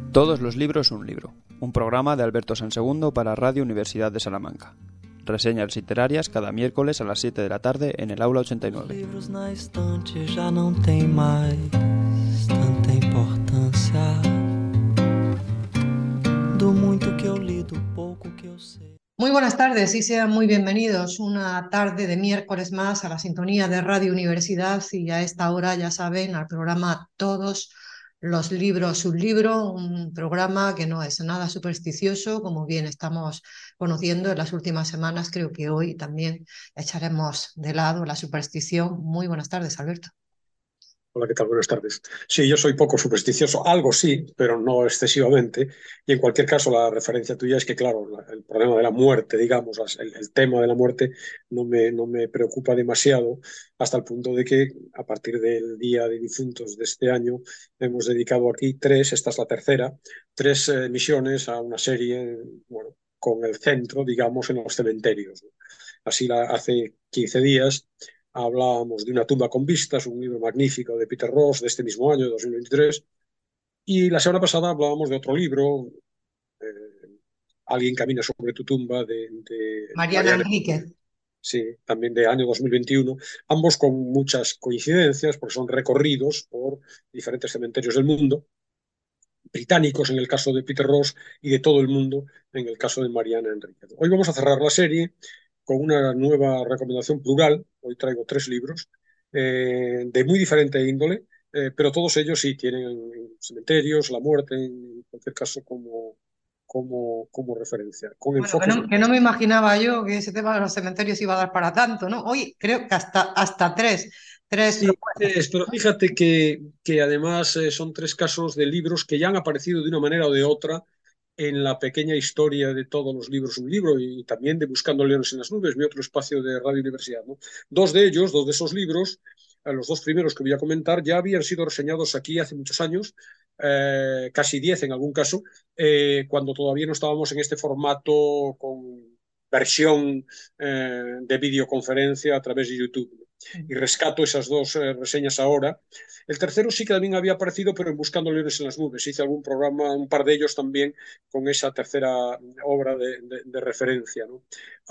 Todos los libros un libro, un programa de Alberto Sansegundo para Radio Universidad de Salamanca. Reseñas literarias cada miércoles a las 7 de la tarde en el aula 89. Los libros na estante ya no tienen más tanta importancia. Do muito que eu li, do pouco que eu sei. Muy buenas tardes y sean muy bienvenidos una tarde de miércoles más a la sintonía de Radio Universidad y a esta hora, ya saben, al programa Todos los libros, un libro, un programa que no es nada supersticioso, como bien estamos conociendo en las últimas semanas. Creo que hoy también echaremos de lado la superstición. Muy buenas tardes, Alberto. Hola, ¿qué tal? Buenas tardes. Sí, yo soy poco supersticioso, algo sí, pero no excesivamente. Y en cualquier caso, la referencia tuya es que, claro, el problema de la muerte, digamos, el tema de la muerte no me preocupa demasiado, hasta el punto de que a partir del Día de Difuntos de este año hemos dedicado aquí esta es la tercera, tres emisiones a una serie, bueno, con el centro, digamos, en los cementerios, ¿no? Hace 15 días hablábamos de Una tumba con vistas, un libro magnífico de Peter Ross de este mismo año, de 2023, y la semana pasada hablábamos de otro libro, Alguien camina sobre tu tumba, de Mariana Enríquez. Sí, también de año 2021, ambos con muchas coincidencias, porque son recorridos por diferentes cementerios del mundo, británicos en el caso de Peter Ross y de todo el mundo en el caso de Mariana Enríquez. Hoy vamos a cerrar la serie con una nueva recomendación plural. Hoy traigo 3 libros de muy diferente índole, pero todos ellos sí tienen cementerios, la muerte, en cualquier caso, como referencia. Con Bueno, enfoques... que no me imaginaba yo que ese tema de los cementerios iba a dar para tanto, ¿no? Hoy creo que hasta tres Sí, propuestas. pero fíjate que además son 3 casos de libros que ya han aparecido de una manera o de otra en la pequeña historia de todos los libros, un libro, y también de Buscando leones en las nubes, mi otro espacio de Radio Universidad, ¿no? Dos de esos libros, los 2 primeros que voy a comentar, ya habían sido reseñados aquí hace muchos años, casi 10 en algún caso, cuando todavía no estábamos en este formato con versión de videoconferencia a través de YouTube, ¿no? Y rescato esas 2 reseñas ahora. El tercero sí que también había aparecido, pero en Buscando leones en las nubes. Hice algún programa, un par de ellos también, con esa tercera obra de referencia, ¿no?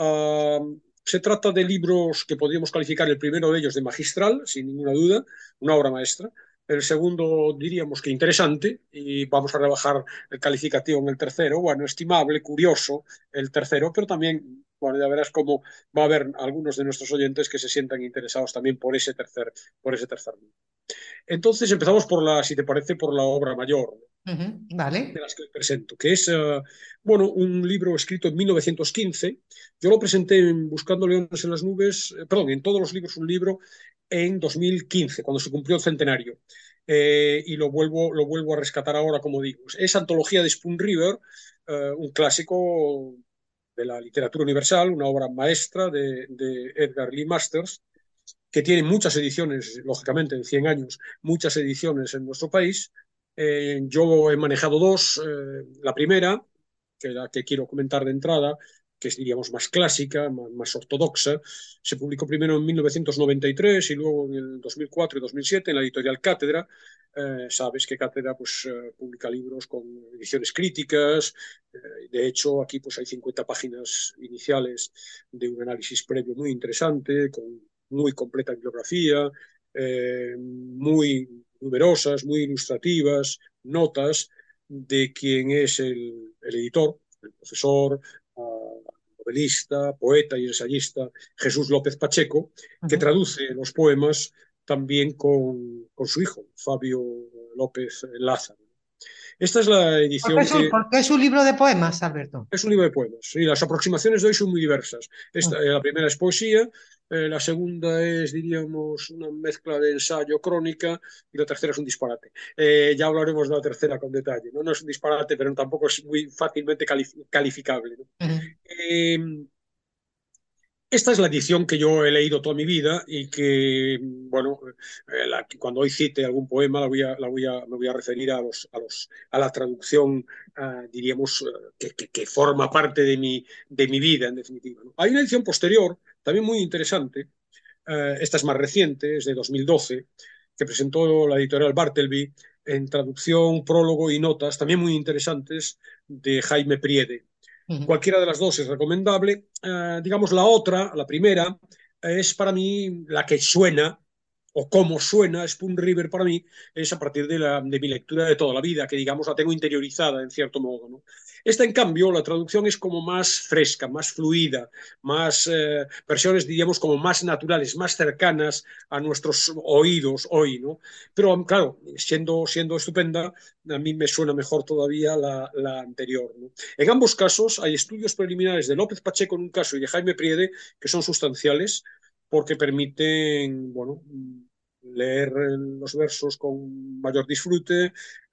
Se trata de libros que podríamos calificar, el primero de ellos de magistral, sin ninguna duda, una obra maestra. El segundo diríamos que interesante, y vamos a rebajar el calificativo en el tercero. Bueno, estimable, curioso el tercero, pero también, bueno, ya verás cómo va a haber algunos de nuestros oyentes que se sientan interesados también por ese tercer libro. Entonces empezamos si te parece, por la obra mayor Vale. de las que presento, que es bueno, un libro escrito en 1915. Yo lo presenté en Buscando leones en las nubes, perdón, en Todos los libros un libro, en 2015, cuando se cumplió el centenario. Y lo vuelvo a rescatar ahora, como digo. Es antología de Spoon River, un clásico de la literatura universal, una obra maestra de Edgar Lee Masters, que tiene muchas ediciones, lógicamente, en 100 años, muchas ediciones en nuestro país. Yo he manejado 2. La primera, que es la que quiero comentar de entrada, que es, diríamos, más clásica, más ortodoxa, se publicó primero en 1993 y luego en el 2004 y 2007 en la editorial Cátedra. Sabes que Cátedra pues, publica libros con ediciones críticas. De hecho, aquí pues, hay 50 páginas iniciales de un análisis previo muy interesante, con muy completa bibliografía, muy numerosas, muy ilustrativas, notas de quién es el editor, el profesor, novelista, poeta y ensayista Jesús López Pacheco, que traduce los poemas también con su hijo, Fabio López Lázaro. Esta es la edición ¿Por qué es un libro de poemas, Alberto? Es un libro de poemas, y las aproximaciones de hoy son muy diversas. La primera es poesía, la segunda es, diríamos, una mezcla de ensayo, crónica, y la tercera es un disparate. Ya hablaremos de la tercera con detalle, ¿no? No es un disparate, pero tampoco es muy fácilmente calificable, ¿no? Esta es la edición que yo he leído toda mi vida y que, bueno, cuando hoy cite algún poema me voy a referir a la traducción, diríamos, que forma parte de mi vida, en definitiva, ¿no? Hay una edición posterior, también muy interesante. Esta es más reciente, es de 2012, que presentó la editorial Bartleby, en traducción, prólogo y notas, también muy interesantes, de Jaime Priede. Cualquiera de las dos es recomendable. Digamos, la otra, la primera, es para mí la que suena, o cómo suena Spoon River para mí, es a partir de mi lectura de toda la vida, que digamos la tengo interiorizada en cierto modo, ¿no? Esta, en cambio, la traducción es como más fresca, más fluida, más versiones, diríamos, como más naturales, más cercanas a nuestros oídos hoy, ¿no? Pero, claro, siendo estupenda, a mí me suena mejor todavía la anterior, ¿no? En ambos casos hay estudios preliminares de López Pacheco en un caso y de Jaime Priede que son sustanciales porque permiten, bueno, leer los versos con mayor disfrute,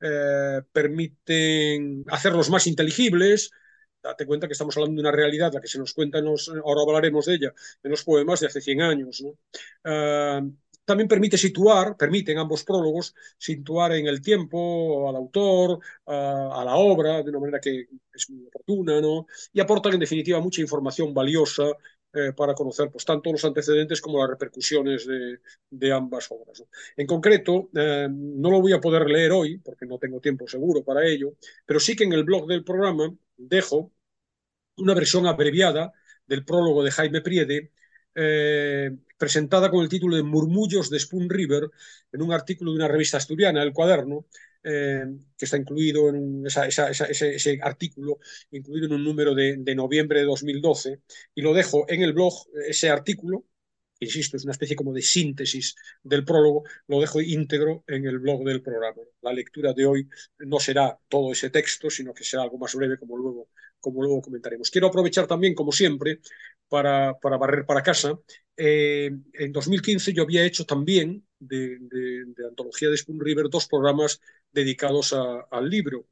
permiten hacerlos más inteligibles. Date cuenta que estamos hablando de una realidad, la que se nos cuenta, ahora hablaremos de ella, en los poemas de hace 100 años, ¿no? También permiten ambos prólogos situar en el tiempo al autor, a la obra, de una manera que es muy oportuna, ¿no? Y aportan, en definitiva, mucha información valiosa para conocer pues, tanto los antecedentes como las repercusiones de ambas obras, ¿no? En concreto, no lo voy a poder leer hoy, porque no tengo tiempo seguro para ello, pero sí que en el blog del programa dejo una versión abreviada del prólogo de Jaime Priede, presentada con el título de Murmullos de Spoon River, en un artículo de una revista asturiana, El Cuaderno, que está incluido en ese artículo, incluido en un número de noviembre de 2012, y lo dejo en el blog, ese artículo, insisto, es una especie como de síntesis del prólogo, lo dejo íntegro en el blog del programa. La lectura de hoy no será todo ese texto, sino que será algo más breve, como luego comentaremos. Quiero aprovechar también, como siempre, para barrer para casa. En 2015 yo había hecho también de Antología de Spoon River 2 programas dedicados al libro.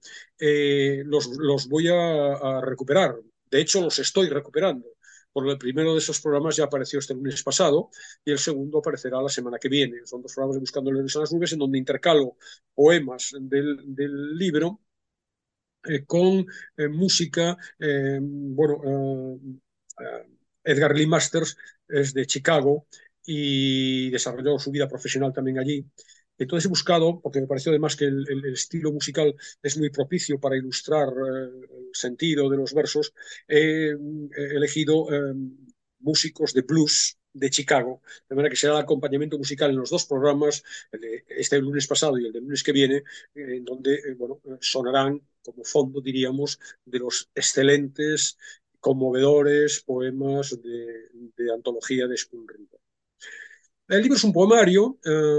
Los voy a recuperar. De hecho, los estoy recuperando. Por el primero de esos programas ya apareció este lunes pasado y el segundo aparecerá la semana que viene. Son dos programas de Buscando Leones en las Nubes en donde intercalo poemas del libro con música. Bueno, Edgar Lee Masters es de Chicago y desarrolló su vida profesional también allí. Entonces he buscado, porque me pareció además que el estilo musical es muy propicio para ilustrar el sentido de los versos, he elegido músicos de blues de Chicago, de manera que será el acompañamiento musical en los dos programas, este lunes pasado y el del lunes que viene, en donde bueno, sonarán como fondo, diríamos, de los excelentes, conmovedores poemas de antología de Spoon River. El libro es un poemario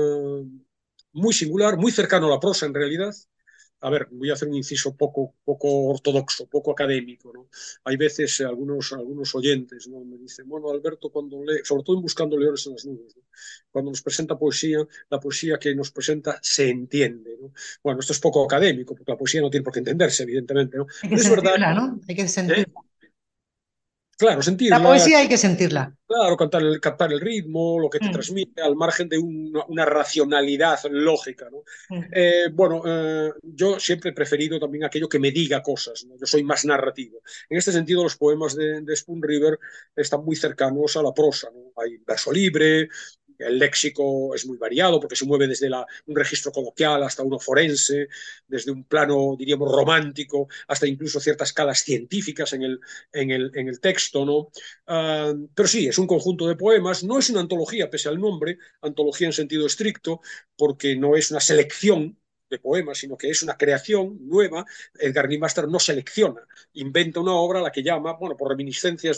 muy singular, muy cercano a la prosa en realidad. A ver, voy a hacer un inciso poco ortodoxo, poco académico, ¿no? Hay veces algunos oyentes, ¿no? Me dicen, bueno, Alberto, cuando lee, sobre todo en Buscando Leones en las Nubes, ¿no? Cuando nos presenta poesía, la poesía que nos presenta se entiende, ¿no? Bueno, esto es poco académico, porque la poesía no tiene por qué entenderse, evidentemente, ¿no? Hay que Pero es verdad, sentirla, ¿no? Hay que ¿eh? sentirla. Claro, La sentirla. poesía hay que sentirla. Claro, captar el ritmo, lo que te Mm, transmite, al margen de una racionalidad lógica, ¿no? mm. Bueno, yo siempre he preferido también aquello que me diga cosas, ¿no? Yo soy más narrativo. En este sentido, los poemas de Spoon River están muy cercanos a la prosa, ¿no? Hay verso libre, el léxico es muy variado porque se mueve desde un registro coloquial hasta uno forense, desde un plano, diríamos, romántico, hasta incluso ciertas escalas científicas en el texto, ¿no? Pero sí, es un conjunto de poemas, no es una antología, pese al nombre, antología en sentido estricto, porque no es una selección de poemas, sino que es una creación nueva. Edgar Lee Master no selecciona, inventa una obra a la que llama, bueno, por reminiscencias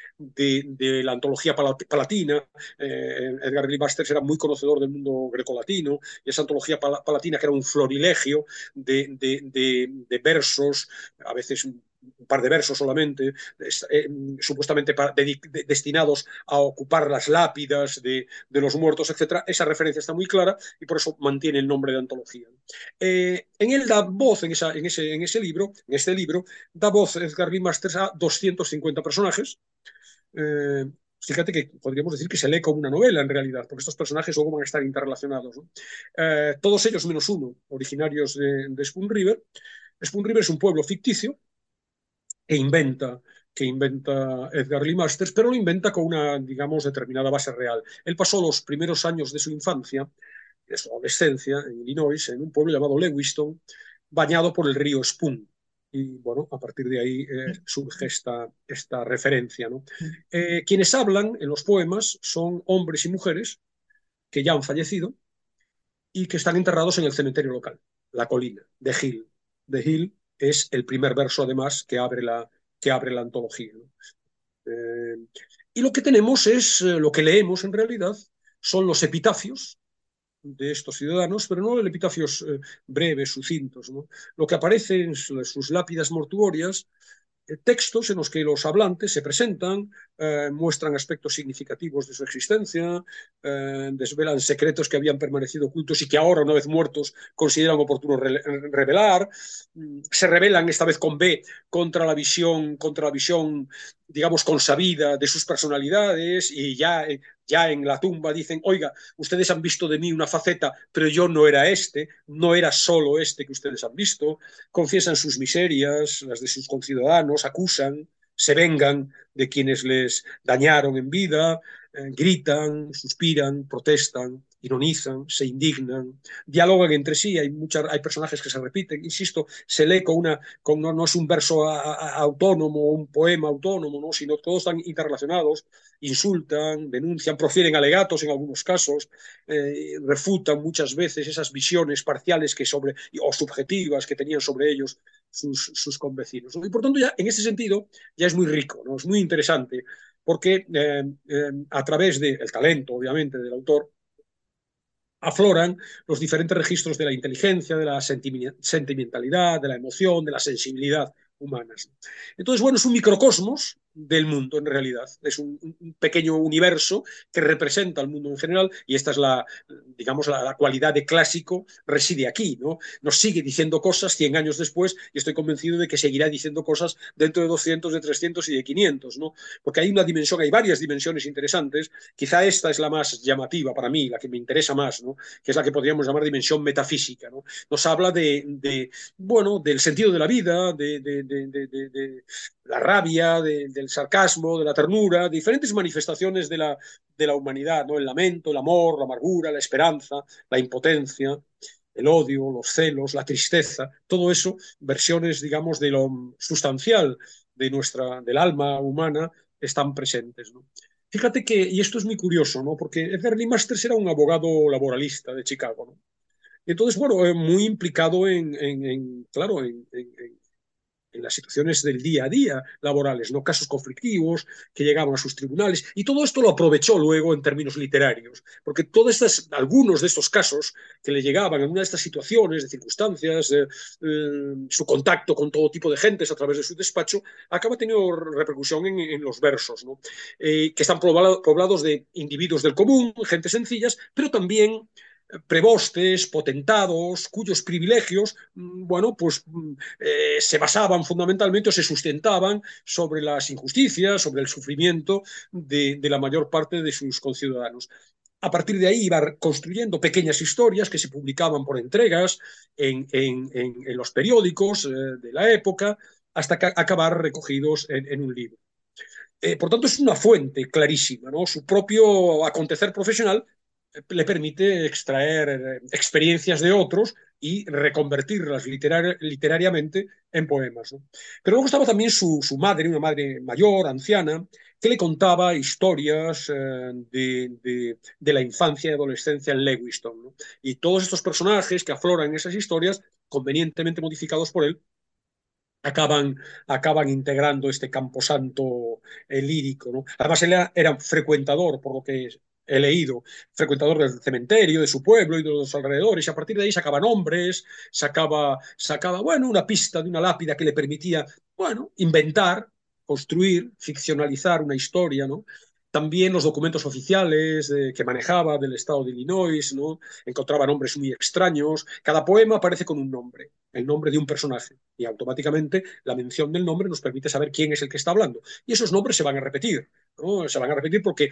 de la antología palatina. Edgar Lee Master era muy conocedor del mundo grecolatino, y esa antología palatina, que era un florilegio de versos, a veces un par de versos solamente, supuestamente destinados a ocupar las lápidas de los muertos, etc. Esa referencia está muy clara y por eso mantiene el nombre de antología. En él da voz, en este libro, da voz Edgar Lee Masters a 250 personajes. Eh, Fíjate que podríamos decir que se lee como una novela en realidad, porque estos personajes luego van a estar interrelacionados, ¿no? Todos ellos menos uno, originarios de Spoon River. Spoon River es un pueblo ficticio que inventa Edgar Lee Masters, pero lo inventa con una, digamos, determinada base real. Él pasó los primeros años de su infancia de su adolescencia en Illinois, en un pueblo llamado Lewiston, bañado por el río Spoon. Y bueno, a partir de ahí surge esta referencia, ¿no? Quienes hablan en los poemas son hombres y mujeres que ya han fallecido y que están enterrados en el cementerio local, La Colina, de Hill. De Hill es el primer verso, además, que abre la antología, ¿no? Y lo que tenemos es, lo que leemos en realidad, son los epitafios de estos ciudadanos, pero no epitafios breves, sucintos, ¿no? Lo que aparece en sus lápidas mortuorias, textos en los que los hablantes se presentan, muestran aspectos significativos de su existencia, desvelan secretos que habían permanecido ocultos y que ahora, una vez muertos, consideran oportuno revelar, se rebelan esta vez con B contra la visión, digamos, consabida de sus personalidades y ya en la tumba dicen, oiga, ustedes han visto de mí una faceta, pero yo no era no era solo este que ustedes han visto, confiesan sus miserias, las de sus conciudadanos, acusan, se vengan de quienes les dañaron en vida, gritan, suspiran, protestan, ironizan, se indignan, dialogan entre sí, hay personajes que se repiten, insisto, se lee no es un verso autónomo, un poema autónomo, ¿no? Sino todos están interrelacionados, insultan, denuncian, profieren alegatos en algunos casos, refutan muchas veces esas visiones parciales o subjetivas que tenían sobre ellos sus convecinos, ¿no? Y por tanto, ya en ese sentido, ya es muy rico, ¿no? Es muy interesante, porque a través del talento, obviamente, del autor, afloran los diferentes registros de la inteligencia, de la sentimentalidad, de la emoción, de la sensibilidad humanas. Entonces, bueno, es un microcosmos del mundo en realidad, es un pequeño universo que representa al mundo en general y esta es digamos, la cualidad de clásico reside aquí, ¿no? Nos sigue diciendo cosas 100 años después y estoy convencido de que seguirá diciendo cosas dentro de 200, de 300 y de 500, ¿no? Porque hay hay varias dimensiones interesantes, quizá esta es la más llamativa para mí, la que me interesa más, ¿no? Que es la que podríamos llamar dimensión metafísica, ¿no? Nos habla bueno, del sentido de la vida, de la rabia, del sarcasmo, de la ternura, diferentes manifestaciones de la humanidad, ¿no? El lamento, el amor, la amargura, la esperanza, la impotencia, el odio, los celos, la tristeza, todo eso, versiones, digamos, de lo sustancial del alma humana, están presentes, ¿no? Fíjate y esto es muy curioso, ¿no? Porque Edgar Lee Masters era un abogado laboralista de Chicago, ¿no? Entonces, bueno, muy implicado claro, en las situaciones del día a día laborales, ¿no? Casos conflictivos que llegaban a sus tribunales, y todo esto lo aprovechó luego en términos literarios, porque algunos de estos casos que le llegaban en una de estas situaciones, de circunstancias, su contacto con todo tipo de gentes a través de su despacho, acaba teniendo repercusión en los versos, ¿no? Que están poblados de individuos del común, gente sencillas, pero también prebostes, potentados, cuyos privilegios, bueno, pues se basaban fundamentalmente o se sustentaban sobre las injusticias, sobre el sufrimiento de la mayor parte de sus conciudadanos. A partir de ahí iba construyendo pequeñas historias que se publicaban por entregas en los periódicos de la época, hasta acabar recogidos en un libro. Por tanto, es una fuente clarísima, ¿no? Su propio acontecer profesional le permite extraer experiencias de otros y reconvertirlas literariamente en poemas, ¿no? Pero luego estaba también su madre, una madre mayor, anciana, que le contaba historias de la infancia y adolescencia en Lewiston, ¿no? Y todos estos personajes que afloran en esas historias, convenientemente modificados por él, acaban integrando este camposanto lírico, ¿no? Además, él era frecuentador, por lo que he leído, frecuentador del cementerio, de su pueblo y de los alrededores, y a partir de ahí sacaba nombres, bueno, una pista de una lápida que le permitía, bueno, inventar, construir, ficcionalizar una historia, ¿no? También los documentos oficiales que manejaba del estado de Illinois, ¿no? Encontraba nombres muy extraños. Cada poema aparece con un nombre, el nombre de un personaje, y automáticamente la mención del nombre nos permite saber quién es el que está hablando. Y esos nombres se van a repetir, ¿no? Se van a repetir porque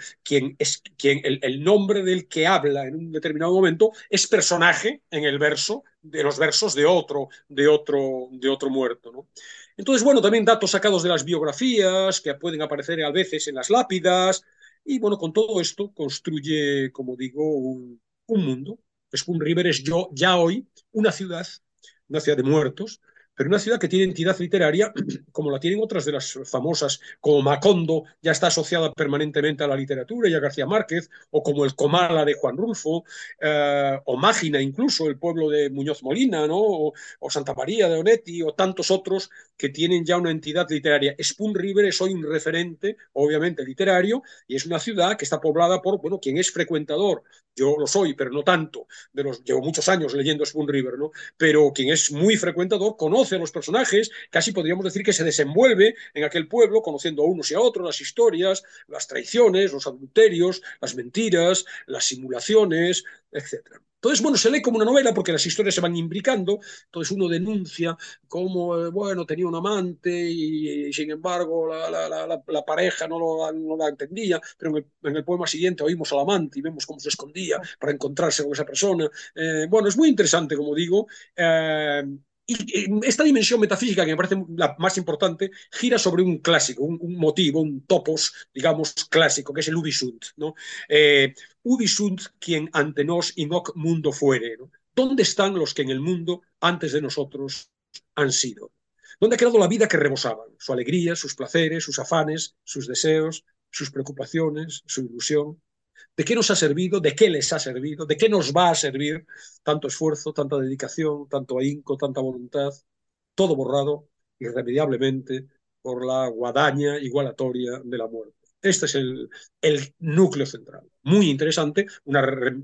el nombre del que habla en un determinado momento es personaje en el verso, de los versos de otro muerto, ¿no? Entonces, bueno, también datos sacados de las biografías que pueden aparecer a veces en las lápidas, y bueno, con todo esto construye, como digo, un mundo, Spoon River es ya hoy una ciudad de muertos, pero una ciudad que tiene entidad literaria como la tienen otras de las famosas, como Macondo, ya está asociada permanentemente a la literatura y a García Márquez, o como el Comala de Juan Rulfo, o Mágina incluso, el pueblo de Muñoz Molina, ¿no? O Santa María de Onetti, o tantos otros que tienen ya una entidad literaria. Spoon River es hoy un referente, obviamente, literario, y es una ciudad que está poblada por, bueno, quien es frecuentador, yo lo soy, pero no tanto, llevo muchos años leyendo Spoon River, ¿no? Pero quien es muy frecuentador conoce a los personajes, casi podríamos decir que se desenvuelve en aquel pueblo, conociendo a unos y a otros, las historias, las traiciones, los adulterios, las mentiras, las simulaciones, etcétera. Entonces, bueno, se lee como una novela porque las historias se van imbricando, entonces uno denuncia cómo, bueno, tenía un amante y sin embargo la pareja no la entendía, pero en el poema siguiente oímos al amante y vemos cómo se escondía para encontrarse con esa persona. Bueno, es muy interesante, como digo, y esta dimensión metafísica, que me parece la más importante, gira sobre un clásico, un motivo, un topos, digamos, clásico, que es el ubi sunt, ¿no? Ubi sunt quien ante nos in hoc mundo fuere, ¿no? ¿Dónde están los que en el mundo antes de nosotros han sido? ¿Dónde ha quedado la vida que rebosaban? Su alegría, sus placeres, sus afanes, sus deseos, sus preocupaciones, su ilusión. ¿De qué nos ha servido? ¿De qué les ha servido? ¿De qué nos va a servir tanto esfuerzo, tanta dedicación, tanto ahínco, tanta voluntad? Todo borrado irremediablemente por la guadaña igualatoria de la muerte. Este es el núcleo central. Muy interesante, una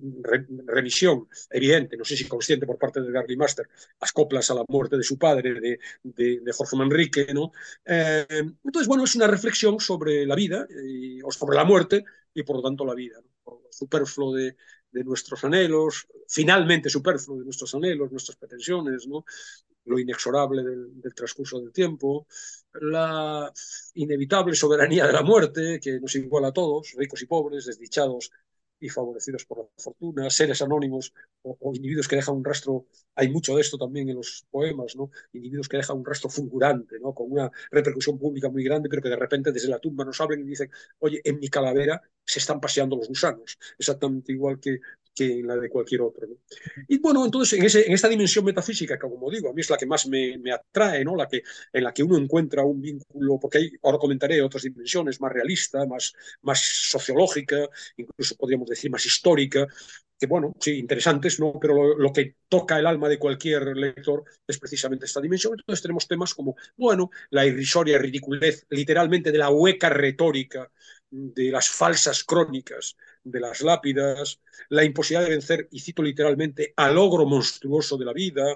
remisión evidente, no sé si consciente por parte de Darby Master, las coplas a la muerte de su padre, de Jorge Manrique, ¿no? Entonces, bueno, es una reflexión sobre la vida o sobre la muerte y por lo tanto la vida, ¿no? Por lo superfluo de nuestros anhelos, finalmente superfluo de nuestros anhelos, nuestras pretensiones, ¿no? Lo inexorable del transcurso del tiempo, la inevitable soberanía de la muerte, que nos iguala a todos, ricos y pobres, desdichados y favorecidos por la fortuna, seres anónimos o individuos que dejan un rastro, hay mucho de esto también en los poemas, ¿no? Individuos que dejan un rastro fulgurante, ¿no? Con una repercusión pública muy grande, pero que de repente desde la tumba nos hablan y dicen, oye, en mi calavera se están paseando los gusanos, exactamente igual que en la de cualquier otro, ¿no? Y bueno, entonces en esta dimensión metafísica, que como digo, a mí es la que más me atrae, ¿no? En la que uno encuentra un vínculo, porque ahora comentaré otras dimensiones, más realista, más sociológica, incluso podríamos decir más histórica, que bueno, sí, interesantes, ¿no? Pero lo que toca el alma de cualquier lector es precisamente esta dimensión. Entonces tenemos temas como, bueno, la irrisoria ridiculez, literalmente de la hueca retórica, de las falsas crónicas, de las lápidas, la imposibilidad de vencer, y cito literalmente, al ogro monstruoso de la vida,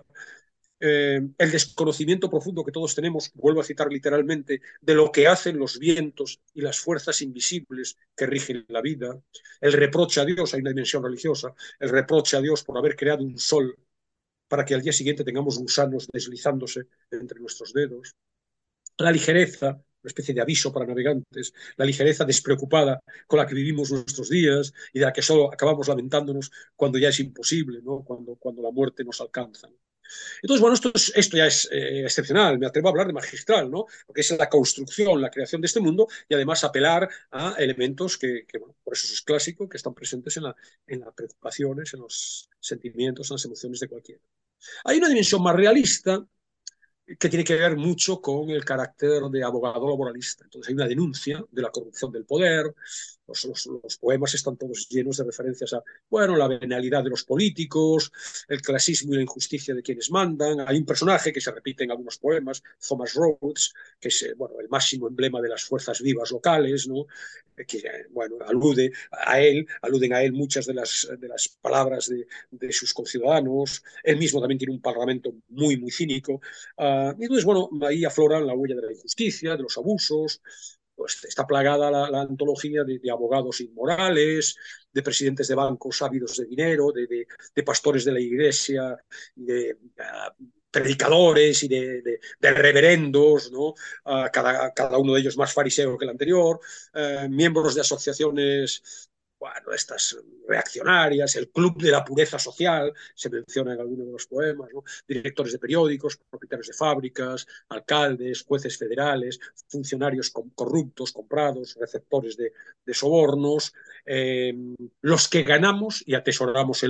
el desconocimiento profundo que todos tenemos, vuelvo a citar literalmente, de lo que hacen los vientos y las fuerzas invisibles que rigen la vida, el reproche a Dios, hay una dimensión religiosa, el reproche a Dios por haber creado un sol para que al día siguiente tengamos gusanos deslizándose entre nuestros dedos, la ligereza, una especie de aviso para navegantes, la ligereza despreocupada con la que vivimos nuestros días y de la que solo acabamos lamentándonos cuando ya es imposible, ¿no? Cuando la muerte nos alcanza. Entonces, bueno, esto ya es excepcional, me atrevo a hablar de magistral, ¿no? Porque es la construcción, la creación de este mundo y además apelar a elementos bueno, por eso es clásico, que están presentes en las preocupaciones, en los sentimientos, en las emociones de cualquiera. Hay una dimensión más realista que tiene que ver mucho con el carácter de abogado laboralista. Entonces hay una denuncia de la corrupción del poder, los poemas están todos llenos de referencias a, bueno, la venalidad de los políticos, el clasismo y la injusticia de quienes mandan. Hay un personaje que se repite en algunos poemas, Thomas Rhodes, que es, bueno, el máximo emblema de las fuerzas vivas locales, ¿no? Que, bueno, aluden a él muchas de las palabras de sus conciudadanos. Él mismo también tiene un parlamento muy, muy cínico. Entonces, bueno, ahí afloran la huella de la injusticia, de los abusos, pues está plagada la antología de abogados inmorales, de presidentes de bancos ávidos de dinero, de pastores de la iglesia, de predicadores y de reverendos, ¿no? Cada uno de ellos más fariseo que el anterior, miembros de asociaciones, bueno, estas reaccionarias, el club de la pureza social, se menciona en alguno de los poemas, ¿no? Directores de periódicos, propietarios de fábricas, alcaldes, jueces federales, funcionarios corruptos, comprados, receptores de sobornos, los que ganamos y atesoramos el oro,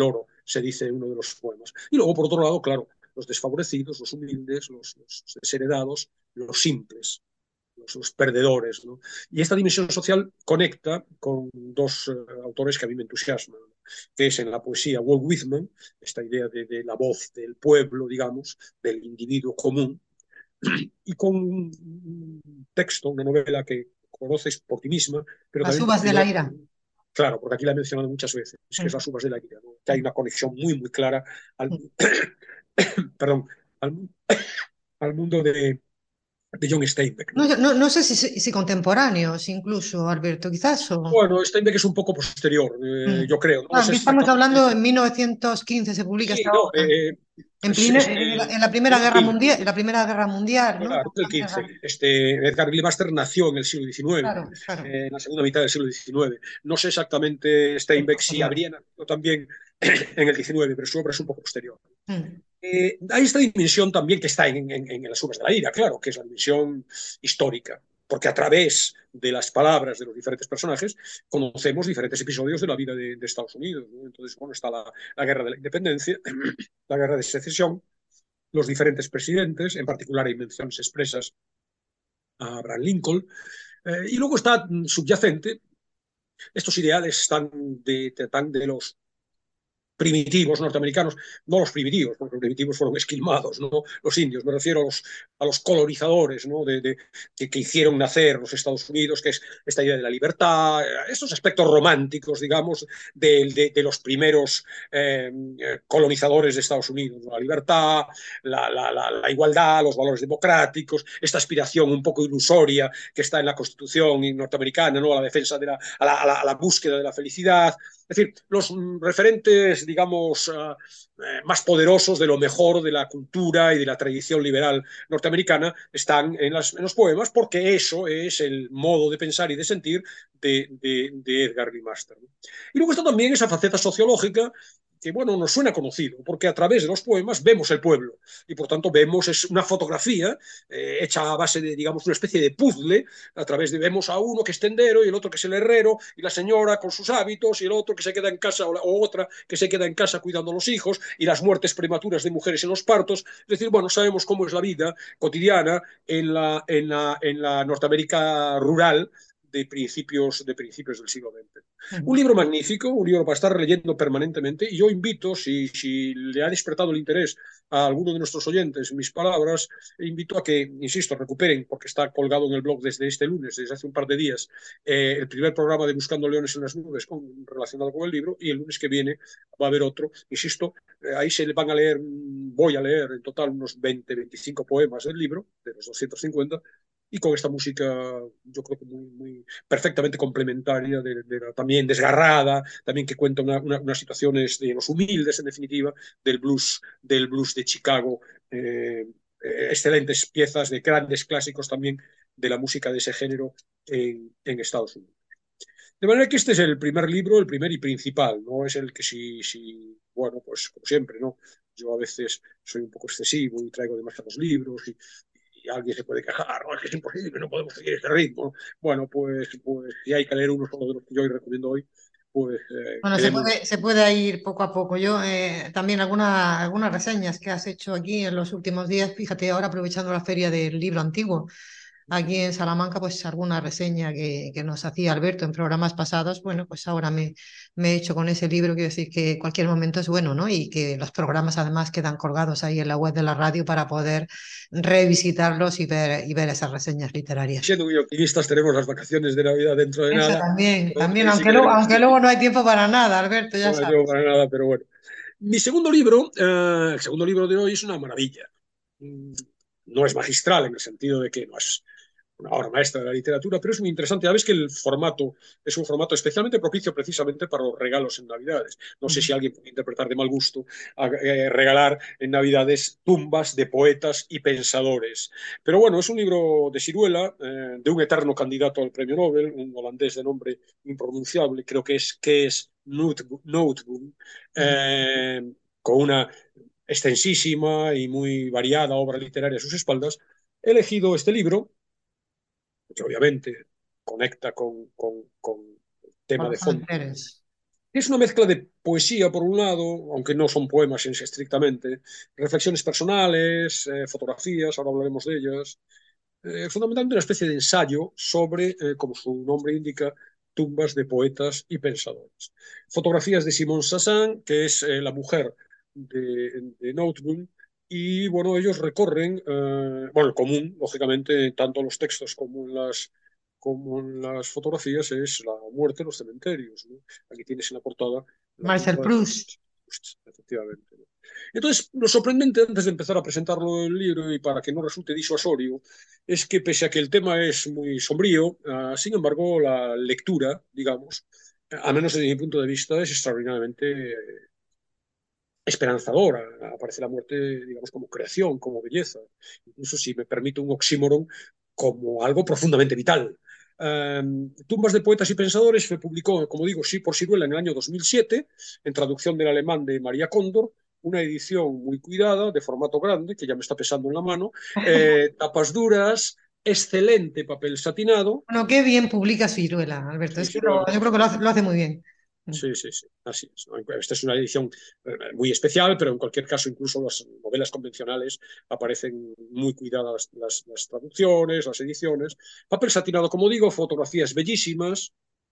se dice en uno de los poemas. Y luego, por otro lado, claro, los desfavorecidos, los humildes, los desheredados, los simples, los perdedores, ¿no? Y esta dimensión social conecta con dos autores que a mí me entusiasman, ¿no? Que es en la poesía Walt Whitman, esta idea de la voz del pueblo, digamos, del individuo común, y con un texto, una novela que conoces por ti misma, pero Las también uvas porque de yo, la ira. claro, porque aquí la he mencionado muchas veces, que es Mm, Las uvas de la ira, ¿no? Que hay una conexión muy, muy clara al, mm. perdón, al, al mundo de John Steinbeck, No, ¿no? no sé si contemporáneos, incluso, Alberto, quizás. O... Bueno, Steinbeck es un poco posterior, Mm. yo creo, no lo Ah, sé aquí estamos hablando exactamente. en 1915, se publica Sí, esta no, obra. es, En la Primera Guerra Mundial, en la Primera Guerra Mundial, ¿no? claro, el La Primera 15. Guerra- Edgar Glimaster nació en el siglo XIX, Claro, claro. en la segunda mitad del siglo XIX. No sé exactamente Es Steinbeck si posterior. habría nacido también en el 19, pero su obra es un poco posterior. Mm. Hay esta dimensión también que está en las uvas de la ira, claro, que es la dimensión histórica, porque a través de las palabras de los diferentes personajes conocemos diferentes episodios de la vida de Estados Unidos, ¿no? Entonces, bueno, está la guerra de la independencia, la guerra de secesión, los diferentes presidentes, en particular hay menciones expresas a Abraham Lincoln, y luego está subyacente, estos ideales están de los primitivos norteamericanos, no los primitivos, porque los primitivos fueron esquilmados, ¿no? Los indios, me refiero a los colonizadores, ¿no? Que hicieron nacer los Estados Unidos, que es esta idea de la libertad, estos aspectos románticos, digamos, de los primeros colonizadores de Estados Unidos, ¿no? La libertad, la igualdad, los valores democráticos, esta aspiración un poco ilusoria que está en la Constitución norteamericana, ¿no? A la defensa a la búsqueda de la felicidad. Es decir, los referentes, digamos, más poderosos de lo mejor de la cultura y de la tradición liberal norteamericana están en los poemas, porque eso es el modo de pensar y de sentir de Edgar Lee Master, ¿no? Y luego está también esa faceta sociológica que, bueno, nos suena conocido, porque a través de los poemas vemos el pueblo y, por tanto, vemos es una fotografía hecha a base de, digamos, una especie de puzzle, a través de vemos a uno que es tendero y el otro que es el herrero y la señora con sus hábitos y el otro que se queda en casa o otra que se queda en casa cuidando a los hijos y las muertes prematuras de mujeres en los partos. Es decir, bueno, sabemos cómo es la vida cotidiana en la Norteamérica rural de principios del siglo XX. Un Mm. libro magnífico, un libro para estar leyendo permanentemente, y yo invito, si le ha despertado el interés a alguno de nuestros oyentes mis palabras, invito a que, insisto, recuperen, porque está colgado en el blog desde este lunes, desde hace un par de días, el primer programa de Buscando Leones en las Nubes relacionado con el libro, y el lunes que viene va a haber otro, insisto, ahí se le van a leer, voy a leer en total unos 20, 25 poemas del libro, de los 250, y con esta música yo creo que muy perfectamente complementaria, también desgarrada, también que cuenta unas situaciones de los humildes, en definitiva, del blues de Chicago, excelentes piezas de grandes clásicos también de la música de ese género en Estados Unidos. De manera que este es el primer libro, el primer y principal, no es el que bueno, pues como siempre, ¿no? Yo a veces soy un poco excesivo y traigo demasiados libros y alguien se puede quejar, no, es que es imposible, no podemos seguir ese ritmo. Bueno, pues si hay que leer uno solo de los que yo recomiendo hoy, pues Bueno, quedemos. se puede ir poco a poco. Yo también algunas reseñas que has hecho aquí en los últimos días, fíjate, ahora aprovechando la feria del libro antiguo, aquí en Salamanca, pues alguna reseña que nos hacía Alberto en programas pasados, bueno, pues ahora me he hecho con ese libro, quiero decir que cualquier momento es bueno, ¿no? Y que los programas además quedan colgados ahí en la web de la radio para poder revisitarlos y ver esas reseñas literarias. Siendo muy optimistas, tenemos las vacaciones de Navidad dentro de Eso nada. también, también, Si queremos, aunque luego no hay tiempo para nada, Alberto, ya no me llevo sabes. para nada, pero bueno. Mi segundo libro, el segundo libro de hoy es una maravilla. Mm, No es magistral en el sentido de que no es una obra maestra de la literatura, pero es muy interesante. Ya ves que el formato es un formato especialmente propicio precisamente para los regalos en Navidades. No sé si alguien puede interpretar de mal gusto regalar en Navidades tumbas de poetas y pensadores. Pero bueno, es un libro de Siruela, de un eterno candidato al premio Nobel, un holandés de nombre impronunciable, creo que es Noteboom, con una extensísima y muy variada obra literaria a sus espaldas. He elegido este libro que obviamente conecta con el Con tema de los fondo menesteres. Es una mezcla de poesía, por un lado, aunque no son poemas estrictamente, reflexiones personales, fotografías, ahora hablaremos de ellas, fundamentalmente una especie de ensayo sobre, como su nombre indica, tumbas de poetas y pensadores. Fotografías de Simone Sassan, que es la mujer de Noteboom, y bueno, ellos recorren, bueno, el común, lógicamente, tanto en los textos como en las fotografías, es la muerte en los cementerios, ¿no? Aquí tienes en la portada la Marcel tumba de Proust. Proust, efectivamente, ¿no? Entonces, lo sorprendente antes de empezar a presentarlo el libro y para que no resulte disuasorio, es que pese a que el tema es muy sombrío, sin embargo, la lectura, digamos, al menos desde mi punto de vista, es extraordinariamente esperanzadora. Aparece la muerte, digamos, como creación, como belleza. Incluso, si me permite un oxímoron, como algo profundamente vital. Tumbas de poetas y pensadores se publicó, como digo, sí por Siruela en el año 2007, en traducción del alemán de María Cóndor, una edición muy cuidada, de formato grande, que ya me está pesando en la mano, tapas duras, excelente papel satinado. Bueno, qué bien publica Ciruela, Alberto. Sí, Es que Siruela lo yo hace creo que muy bien. lo hace muy bien. Sí, sí, sí, así es, ¿no? Esta es una edición muy especial, pero en cualquier caso, incluso las novelas convencionales aparecen muy cuidadas las traducciones, las ediciones. Papel satinado, como digo, fotografías bellísimas.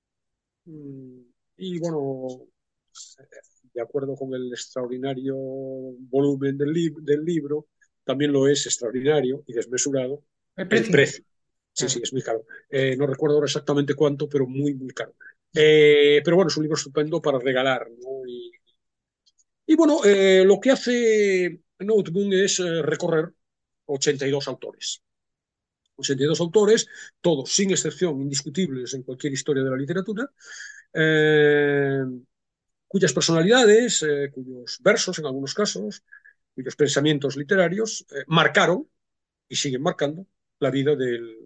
Y bueno, de acuerdo con el extraordinario volumen del libro, también lo es extraordinario y desmesurado El el precio. precio. Sí, Claro. sí, es muy caro. No recuerdo ahora exactamente cuánto, pero muy, muy caro. Pero bueno, es un libro estupendo para regalar, ¿no? Y bueno, lo que hace Notebook es recorrer 82 autores. 82 autores, todos, sin excepción, indiscutibles en cualquier historia de la literatura, eh, cuyas personalidades, cuyos versos en algunos casos, cuyos pensamientos literarios marcaron y siguen marcando la vida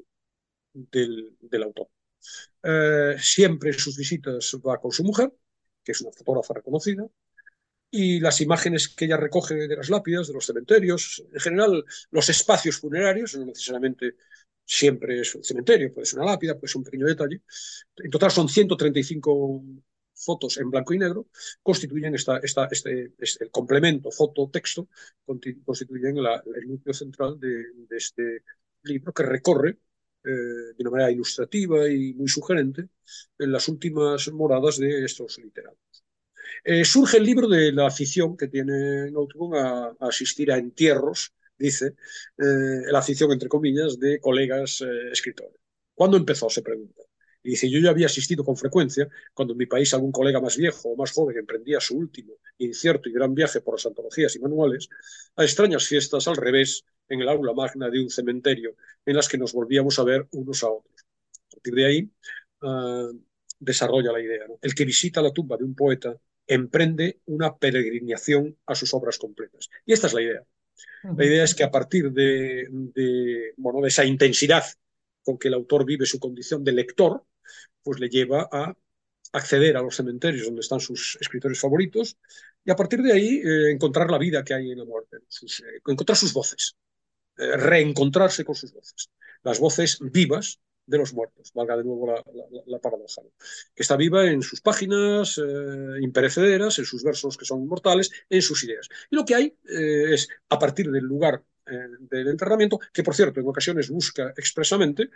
del autor. Siempre en sus visitas va con su mujer, que es una fotógrafa reconocida, y las imágenes que ella recoge de las lápidas, de los cementerios, en general los espacios funerarios, no necesariamente siempre es un cementerio, puede ser una lápida, puede ser un pequeño detalle. En total son 135 fotos en blanco y negro, constituyen el complemento foto-texto, constituyen el núcleo central de este libro que recorre de una manera ilustrativa y muy sugerente en las últimas moradas de estos literatos. Surge el libro de la afición que tiene Notebook a asistir a entierros, dice, la afición entre comillas, de colegas escritores. ¿Cuándo empezó? Se pregunta. Y dice, yo ya había asistido con frecuencia, cuando en mi país algún colega más viejo o más joven emprendía su último, incierto y gran viaje por las antologías y manuales, a extrañas fiestas al revés en el aula magna de un cementerio, en las que nos volvíamos a ver unos a otros. A partir de ahí, uh, desarrolla la idea, ¿no? El que visita la tumba de un poeta emprende una peregrinación a sus obras completas. Y esta es la idea. La Ujú. idea es que a partir bueno, de esa intensidad con que el autor vive su condición de lector, pues le lleva a acceder a los cementerios donde están sus escritores favoritos y a partir de ahí encontrar la vida que hay en la muerte, encontrar sus voces, reencontrarse con sus voces, las voces vivas de los muertos, valga de nuevo la paradoja, ¿no? Que está viva en sus páginas imperecederas, en sus versos que son inmortales, en sus ideas. Y lo que hay es, a partir del lugar del enterramiento, que por cierto en ocasiones busca expresamente,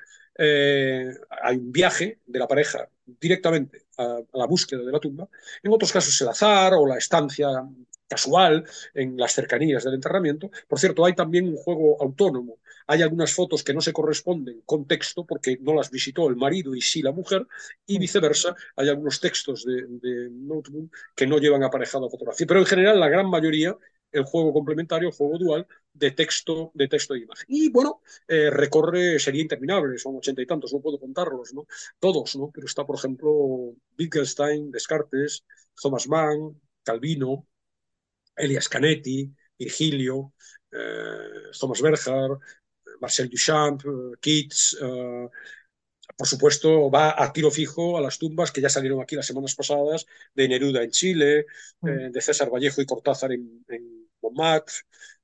hay un viaje de la pareja directamente a la búsqueda de la tumba, en otros casos el azar o la estancia casual en las cercanías del enterramiento. Por cierto, hay también un juego autónomo. Hay algunas fotos que no se corresponden con texto porque no las visitó el marido y sí la mujer, y viceversa. Hay algunos textos de Notebook que no llevan aparejado fotografía, pero en general la gran mayoría el juego complementario, el juego dual de texto e imagen. Y bueno, recorre, sería interminable, son 80 y tantos, no puedo contarlos, ¿no? Todos, ¿no? Pero está, por ejemplo, Wittgenstein, Descartes, Thomas Mann, Calvino, Elias Canetti, Virgilio, Thomas Berger, Marcel Duchamp, Keats. Por supuesto, va a tiro fijo a las tumbas que ya salieron aquí las semanas pasadas, de Neruda en Chile, de César Vallejo y Cortázar en Montmartre,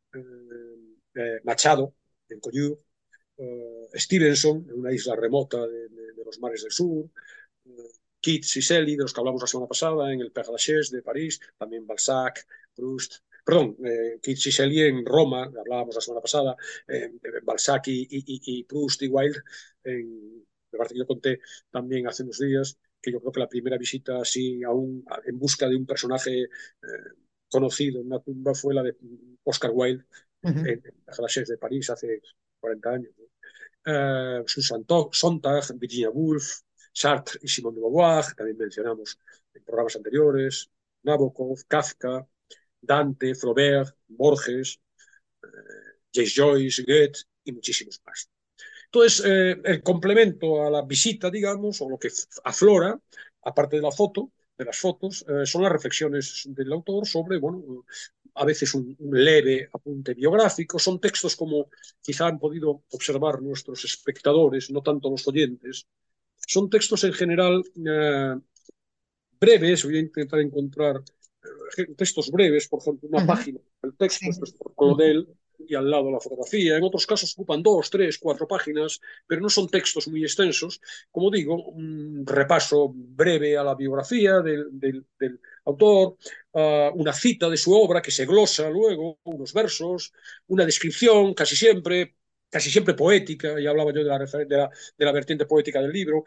Machado en Collioure, Stevenson en una isla remota de los mares del sur, Keats y Shelley, de los que hablamos la semana pasada, en el Père Lachaise de París, también Balzac, Proust, perdón, Keats y Shelley en Roma, hablábamos la semana pasada, Balzac y Proust y Wilde, me parece que yo conté también hace unos días, que yo creo que la primera visita así aún en busca de un personaje conocido en una tumba fue la de Oscar Wilde en la Lachaise de París hace 40 años. ¿No? Susan Sontag, Virginia Woolf, Sartre y Simone de Beauvoir, que también mencionamos en programas anteriores, Nabokov, Kafka, Dante, Flaubert, Borges, James Joyce, Goethe y muchísimos más. Entonces, el complemento a la visita, digamos, o lo que aflora, aparte de la foto, de las fotos, son las reflexiones del autor sobre, bueno, a veces un leve apunte biográfico. Son textos como quizá han podido observar nuestros espectadores, no tanto los oyentes. Son textos en general breves. Voy a intentar encontrar textos breves, por ejemplo, una página del texto, esto es por Claudel, y al lado la fotografía. En otros casos ocupan 2, 3, 4 páginas, pero no son textos muy extensos. Como digo, un repaso breve a la biografía del autor, una cita de su obra que se glosa luego, unos versos, una descripción casi siempre poética, ya hablaba yo de la vertiente poética del libro,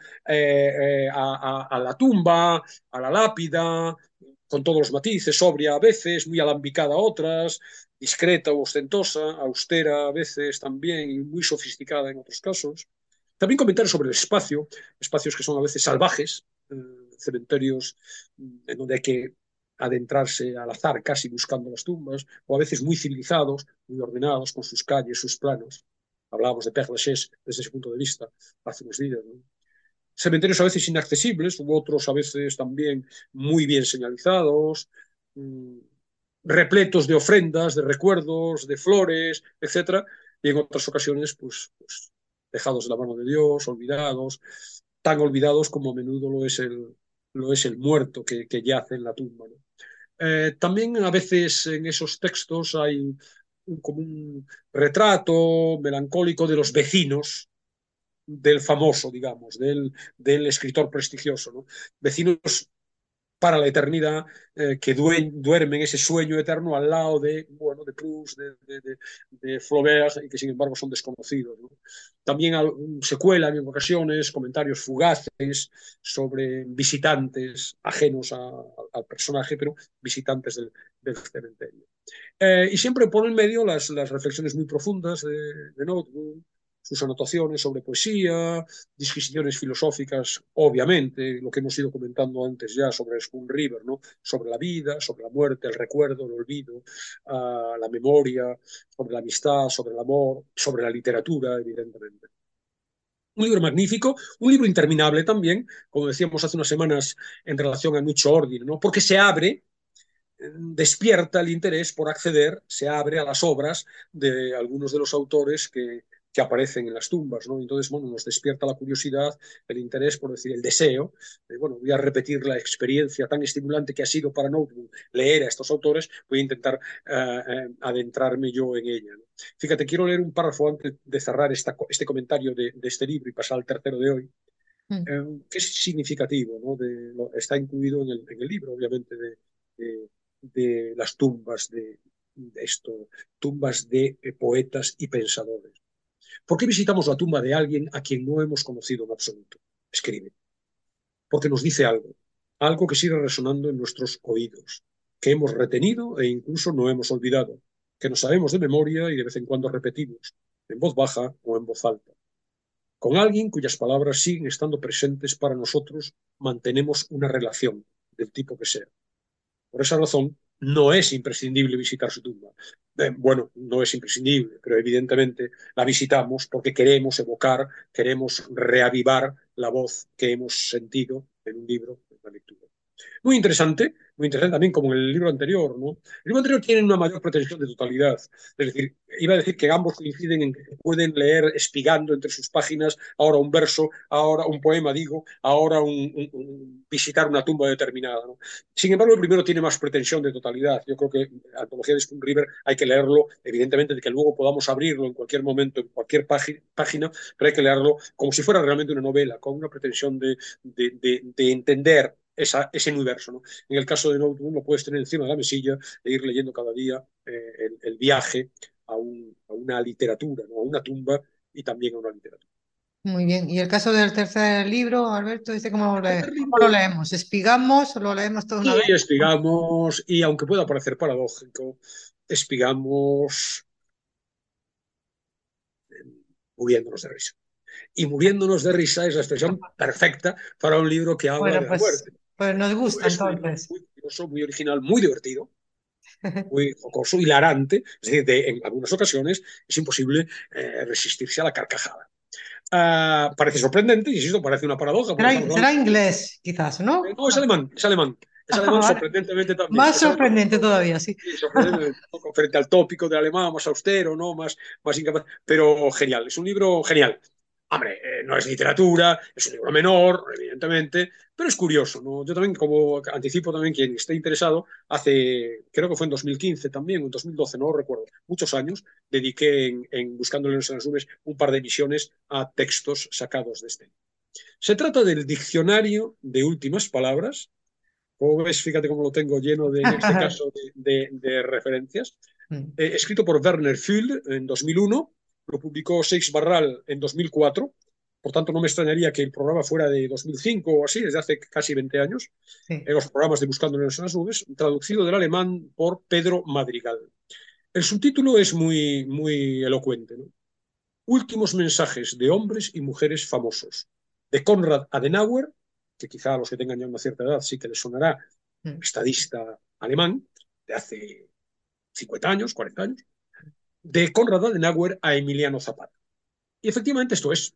a la tumba, a la lápida, con todos los matices, sobria a veces, muy alambicada a otras, discreta o ostentosa, austera a veces también y muy sofisticada en otros casos. También comentarios sobre el espacio, espacios que son a veces salvajes, cementerios en donde hay que adentrarse al azar casi buscando las tumbas, o a veces muy civilizados, muy ordenados, con sus calles, sus planos. Hablábamos de Père Lachaise desde ese punto de vista hace unos días, ¿no? Cementerios a veces inaccesibles, u otros a veces también muy bien señalizados, repletos de ofrendas, de recuerdos, de flores, etcétera, y en otras ocasiones, pues dejados de la mano de Dios, olvidados, tan olvidados como a menudo lo es el muerto que yace en la tumba, ¿no? También a veces en esos textos hay como un retrato melancólico de los vecinos del famoso, digamos, del escritor prestigioso, ¿no? Vecinos para la eternidad, que duermen ese sueño eterno al lado de, bueno, de Proust, de Flaubert, y que sin embargo son desconocidos, ¿no? También se cuelan en ocasiones comentarios fugaces sobre visitantes ajenos al personaje, pero visitantes del cementerio. Y siempre pone en medio las reflexiones muy profundas de Notebook, sus anotaciones sobre poesía, disquisiciones filosóficas, obviamente, lo que hemos ido comentando antes ya sobre Spoon River, ¿no? Sobre la vida, sobre la muerte, el recuerdo, el olvido, la memoria, sobre la amistad, sobre el amor, sobre la literatura, evidentemente. Un libro magnífico, un libro interminable también, como decíamos hace unas semanas en relación a Nucho Ordine, ¿no? Porque se abre, despierta el interés por acceder, se abre a las obras de algunos de los autores que aparecen en las tumbas, ¿no? Entonces, bueno, nos despierta la curiosidad, el interés, por decir, el deseo. Bueno, voy a repetir la experiencia tan estimulante que ha sido para Notebook leer a estos autores, voy a intentar adentrarme yo en ella, ¿no? Fíjate, quiero leer un párrafo antes de cerrar este comentario de este libro y pasar al tercero de hoy, que es significativo, ¿no? Está incluido en el libro, obviamente, de las tumbas tumbas de poetas y pensadores. ¿Por qué visitamos la tumba de alguien a quien no hemos conocido en absoluto? Escribe. Porque nos dice algo, algo que sigue resonando en nuestros oídos, que hemos retenido e incluso no hemos olvidado, que no sabemos de memoria y de vez en cuando repetimos, en voz baja o en voz alta. Con alguien cuyas palabras siguen estando presentes para nosotros, mantenemos una relación, del tipo que sea. Por esa razón, no es imprescindible visitar su tumba. Bueno, no es imprescindible, pero evidentemente la visitamos porque queremos evocar, queremos reavivar la voz que hemos sentido en un libro, en la lectura. muy interesante también como en el libro anterior, ¿no? El libro anterior tiene una mayor pretensión de totalidad, es decir, iba a decir que ambos coinciden en que pueden leer espigando entre sus páginas, ahora un verso, ahora un poema, digo, ahora visitar una tumba determinada, ¿no? Sin embargo, el primero tiene más pretensión de totalidad. Yo creo que Antología de Spoon River hay que leerlo, evidentemente, de que luego podamos abrirlo en cualquier momento, en cualquier página, pero hay que leerlo como si fuera realmente una novela, con una pretensión de entender ese universo, ¿no? En el caso de Notebook lo puedes tener encima de la mesilla e ir leyendo cada día el viaje a una literatura, ¿no? A una tumba y también a una literatura. Muy bien. Y el caso del tercer libro, Alberto, dice El cómo lo libro, leemos. ¿Espigamos o lo leemos todo una vez? y espigamos, y aunque pueda parecer paradójico, espigamos muriéndonos de risa. Y muriéndonos de risa es la expresión perfecta para un libro que habla Bueno, de la muerte. pues nos gusta Es un libro entonces. muy curioso, muy original, muy divertido, muy jocoso, hilarante, es decir, en algunas ocasiones es imposible resistirse a la carcajada. Parece sorprendente, insisto, parece una paradoja, porque estamos Será hablando... inglés, quizás, ¿no? No, es alemán, es alemán. Es Ah, alemán vale. sorprendentemente también. Más Es alemán, sorprendente todavía, sí. sí, sorprendentemente, un poco frente al tópico del alemán, más austero, ¿no? Más incapaz, pero genial, es un libro genial. Hombre, no es literatura, es un libro menor, evidentemente, pero es curioso, ¿no? Yo también, como anticipo también, quien esté interesado, creo que fue en 2015 también, o en 2012, no lo recuerdo, muchos años, dediqué en Buscando Leones en las Nubes un par de emisiones a textos sacados de este. Se trata del diccionario de últimas palabras. Como ves, fíjate cómo lo tengo lleno de, en este caso, de referencias. Escrito por Werner Füll en 2001, lo publicó Seix Barral en 2004, por tanto no me extrañaría que el programa fuera de 2005 o así, desde hace casi 20 años, Sí. en los programas de Buscando en las Nubes, traducido del alemán por Pedro Madrigal. El subtítulo es muy elocuente, ¿no? Últimos mensajes de hombres y mujeres famosos, de Konrad Adenauer, que quizá a los que tengan ya una cierta edad sí que les sonará, estadista alemán de hace 50 años, 40 años, de Konrad Adenauer a Emiliano Zapata. Y efectivamente esto es.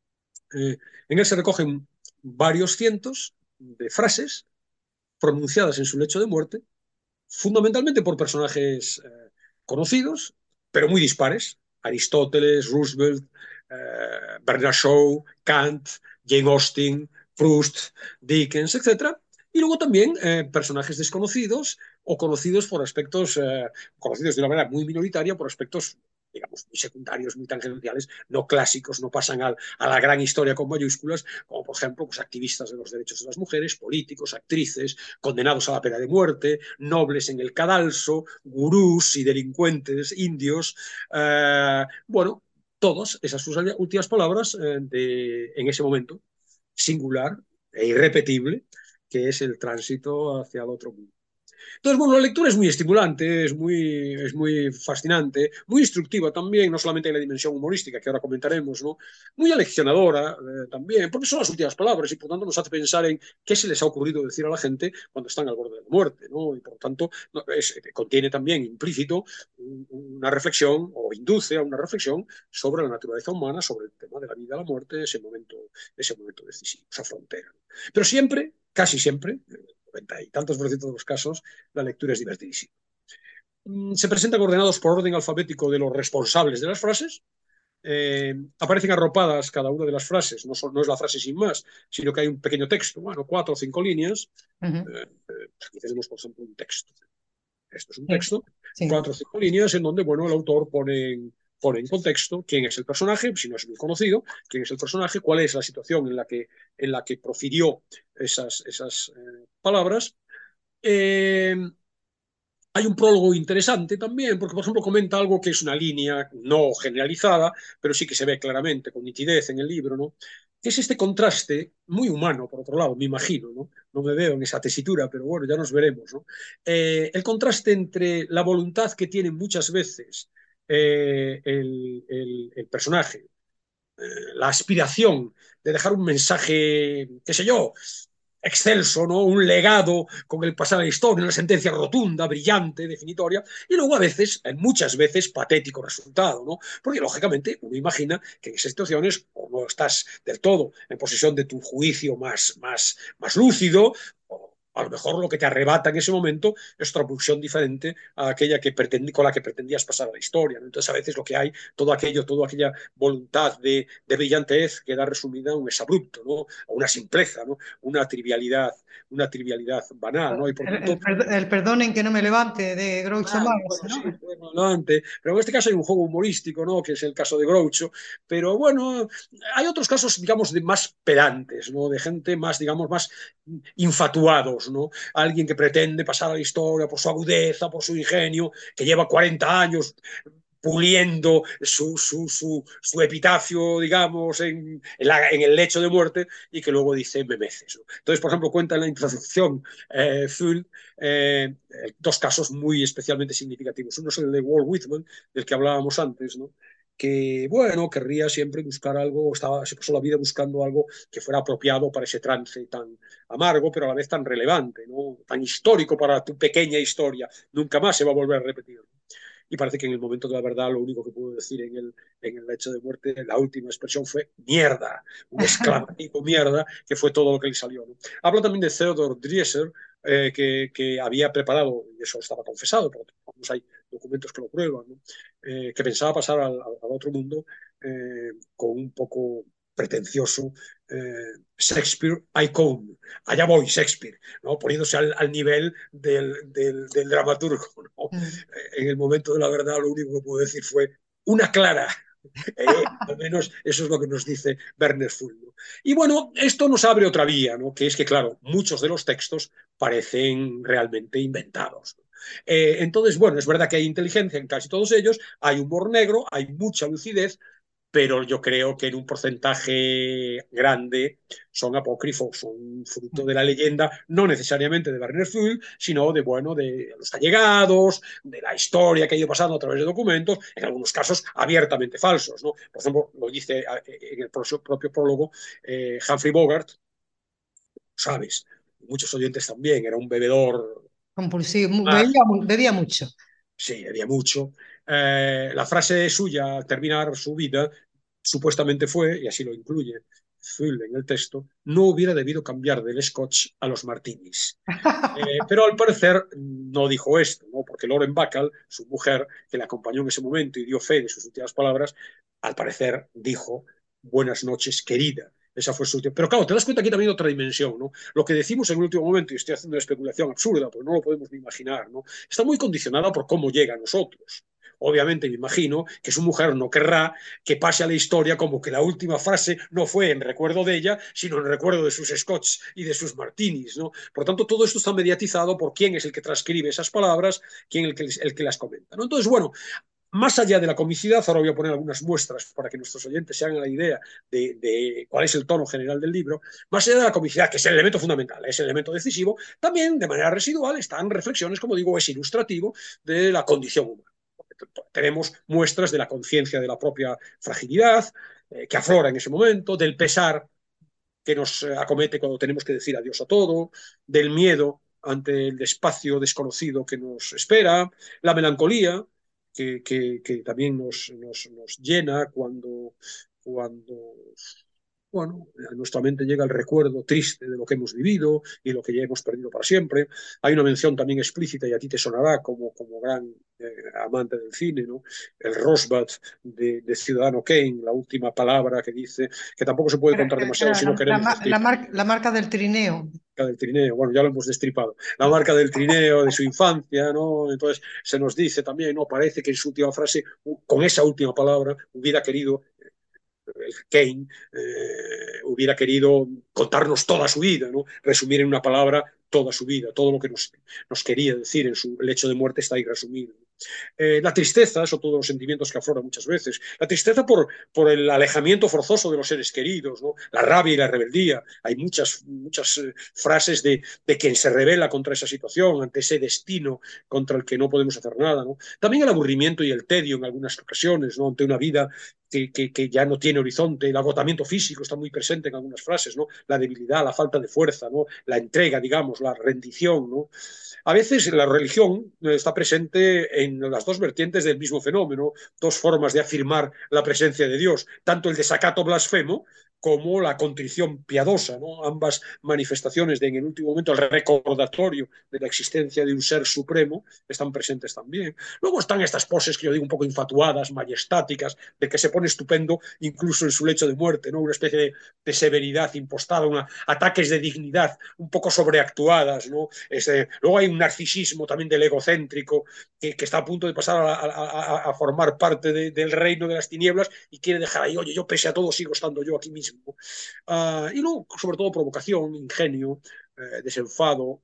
En él se recogen varios cientos de frases pronunciadas en su lecho de muerte, fundamentalmente por personajes conocidos, pero muy dispares. Aristóteles, Roosevelt, Bernard Shaw, Kant, Jane Austen, Proust, Dickens, etc. Y luego también personajes desconocidos o conocidos por aspectos, conocidos de una manera muy minoritaria por aspectos, digamos, muy secundarios, muy tangenciales, no clásicos, no pasan a la gran historia con mayúsculas, como por ejemplo pues, activistas de los derechos de las mujeres, políticos, actrices, condenados a la pena de muerte, nobles en el cadalso, gurús y delincuentes indios. Bueno, todas esas sus últimas palabras en ese momento singular e irrepetible, que es el tránsito hacia el otro mundo. Entonces, bueno, la lectura es muy estimulante, es muy fascinante, muy instructiva también, no solamente en la dimensión humorística que ahora comentaremos, ¿no? Muy aleccionadora también, porque son las últimas palabras y por tanto nos hace pensar en qué se les ha ocurrido decir a la gente cuando están al borde de la muerte, ¿no? Y por tanto contiene también implícito una reflexión o induce a una reflexión sobre la naturaleza humana, sobre el tema de la vida, la muerte, ese momento decisivo, esa frontera. ¿No? Pero siempre, casi siempre, 90 y tantos por ciento de los casos, la lectura es divertidísima. Se presentan ordenados por orden alfabético de los responsables de las frases. Aparecen arropadas cada una de las frases, no es la frase sin más, sino que hay un pequeño texto, bueno, 4 o 5 líneas. Aquí tenemos, por ejemplo, un texto. Esto es un Sí, texto, sí. 4 o 5 líneas en donde, bueno, el autor pone en contexto quién es el personaje, si no es muy conocido, quién es el personaje, cuál es la situación en la que profirió esas palabras. Eh, Hay un prólogo interesante también, porque, por ejemplo, comenta algo que es una línea no generalizada, pero sí que se ve claramente, con nitidez en el libro, ¿no? Es este contraste muy humano, por otro lado, me imagino, ¿no? No me veo en esa tesitura, pero bueno, ya nos veremos, ¿no? El contraste entre la voluntad que tiene muchas veces el personaje, la aspiración de dejar un mensaje, qué sé yo, excelso, ¿no? Un legado con el pasado de la historia, una sentencia rotunda, brillante, definitoria, y luego a veces, muchas veces, patético resultado, ¿no? Porque lógicamente uno imagina que en esas situaciones o no estás del todo en posesión de tu juicio más lúcido, o a lo mejor lo que te arrebata en ese momento es otra pulsión diferente a aquella con la que pretendías pasar a la historia, ¿no? Entonces, a veces lo que hay, todo aquello, toda aquella voluntad de brillantez queda resumida en un exabrupto, ¿no? O una simpleza, ¿no? Una trivialidad banal, ¿no? Y por tanto, El perdonen que no me levante de Groucho claro, Marx, bueno, ¿no? sí, bueno, adelante. Pero en este caso hay un juego humorístico, ¿no? Que es el caso de Groucho. Pero bueno, hay otros casos, digamos, de más pedantes, ¿no? De gente más, digamos, más infatuados, ¿no? Alguien que pretende pasar a la historia por su agudeza, por su ingenio, que lleva 40 años puliendo su epitafio, digamos, en el lecho de muerte y que luego dice memeces, ¿no? Entonces, por ejemplo, cuenta en la introducción Full eh, dos casos muy especialmente significativos. Uno es el de Walt Whitman, del que hablábamos antes, ¿no? Que, bueno, querría siempre buscar algo, se pasó la vida buscando algo que fuera apropiado para ese trance tan amargo, pero a la vez tan relevante, ¿no? Tan histórico para tu pequeña historia. Nunca más se va a volver a repetir. Y parece que en el momento de la verdad lo único que pudo decir en el lecho de muerte, la última expresión fue mierda, un exclamativo mierda, que fue todo lo que le salió, ¿no? Habla también de Theodor Dreiser, que había preparado, y eso estaba confesado, porque hay documentos que lo prueban, ¿no? Que pensaba pasar al otro mundo con un poco pretencioso Shakespeare Icon, allá voy Shakespeare, ¿no? Poniéndose al nivel del dramaturgo, ¿no? Mm. En el momento de la verdad lo único que puedo decir fue una clara. Al menos eso es lo que nos dice Werner Fulmo. Y bueno, esto nos abre otra vía, ¿no? Que es que, claro, muchos de los textos parecen realmente inventados, ¿no? Entonces, bueno, es verdad que hay inteligencia en casi todos ellos, hay humor negro, hay mucha lucidez, pero yo creo que en un porcentaje grande son apócrifos, son fruto de la leyenda, no necesariamente de Werner Fuhl, sino de, bueno, de los allegados, de la historia que ha ido pasando a través de documentos, en algunos casos abiertamente falsos, ¿no? Por ejemplo, lo dice en el propio prólogo Humphrey Bogart, sabes, muchos oyentes también, era un bebedor Compulsivo, más, bebía mucho. sí, había mucho. La frase suya al terminar su vida supuestamente fue, y así lo incluye Phil en el texto, no hubiera debido cambiar del scotch a los martinis. Pero al parecer no dijo esto, ¿no? Porque Lauren Bacall, su mujer, que le acompañó en ese momento y dio fe de sus últimas palabras, al parecer dijo, buenas noches, querida. Esa fue su última. Pero claro, te das cuenta aquí también de otra dimensión, ¿no? Lo que decimos en el último momento, y estoy haciendo una especulación absurda, pero no lo podemos ni imaginar, ¿no? Está muy condicionada por cómo llega a nosotros. Obviamente me imagino que su mujer no querrá que pase a la historia como que la última frase no fue en recuerdo de ella, sino en recuerdo de sus scotch y de sus martinis, ¿no? Por tanto, todo esto está mediatizado por quién es el que transcribe esas palabras, quién es el que las comenta, ¿no? Entonces, bueno, más allá de la comicidad, ahora voy a poner algunas muestras para que nuestros oyentes se hagan la idea de cuál es el tono general del libro. Más allá de la comicidad, que es el elemento fundamental, es el elemento decisivo, también de manera residual están reflexiones, como digo, es ilustrativo de la condición humana. Tenemos muestras de la conciencia de la propia fragilidad que aflora en ese momento, del pesar que nos acomete cuando tenemos que decir adiós a todo, del miedo ante el espacio desconocido que nos espera, la melancolía que también nos llena cuando bueno, a nuestra mente llega el recuerdo triste de lo que hemos vivido y lo que ya hemos perdido para siempre. Hay una mención también explícita, y a ti te sonará como gran amante del cine, ¿no? El Rosbud de Ciudadano Kane, la última palabra que dice, que tampoco se puede contar demasiado Era si no queremos destripar la marca del trineo. la marca del trineo. Bueno, ya lo hemos destripado. La marca del trineo de su infancia, ¿no? Entonces se nos dice también, ¿no? Parece que en su última frase, con esa última palabra, hubiera querido Kane hubiera querido contarnos toda su vida, ¿no? Resumir en una palabra toda su vida, todo lo que nos quería decir en su lecho de muerte está ahí resumido. La tristeza, eso todos los sentimientos que afloran muchas veces. La tristeza por el alejamiento forzoso de los seres queridos, ¿no? La rabia y la rebeldía. Hay muchas frases de quien se revela contra esa situación, ante ese destino contra el que no podemos hacer nada, ¿no? También el aburrimiento y el tedio en algunas ocasiones, ¿no? Ante una vida que ya no tiene horizonte, el agotamiento físico está muy presente en algunas frases, ¿no? La debilidad, la falta de fuerza, ¿no? La entrega, digamos, la rendición, ¿no? A veces la religión está presente en las dos vertientes del mismo fenómeno, dos formas de afirmar la presencia de Dios, tanto el desacato blasfemo como la contrición piadosa, ¿no? Ambas manifestaciones de en el último momento el recordatorio de la existencia de un ser supremo están presentes también. Luego están estas poses que yo digo un poco infatuadas, majestáticas, de que se pone estupendo incluso en su lecho de muerte, ¿no? Una especie de severidad impostada, ataques de dignidad un poco sobreactuadas, ¿no? Luego hay un narcisismo también del egocéntrico que está a punto de pasar a formar parte del reino de las tinieblas y quiere dejar ahí, oye, yo pese a todo sigo estando yo aquí mismo. Y luego, sobre todo, provocación, ingenio, desenfado,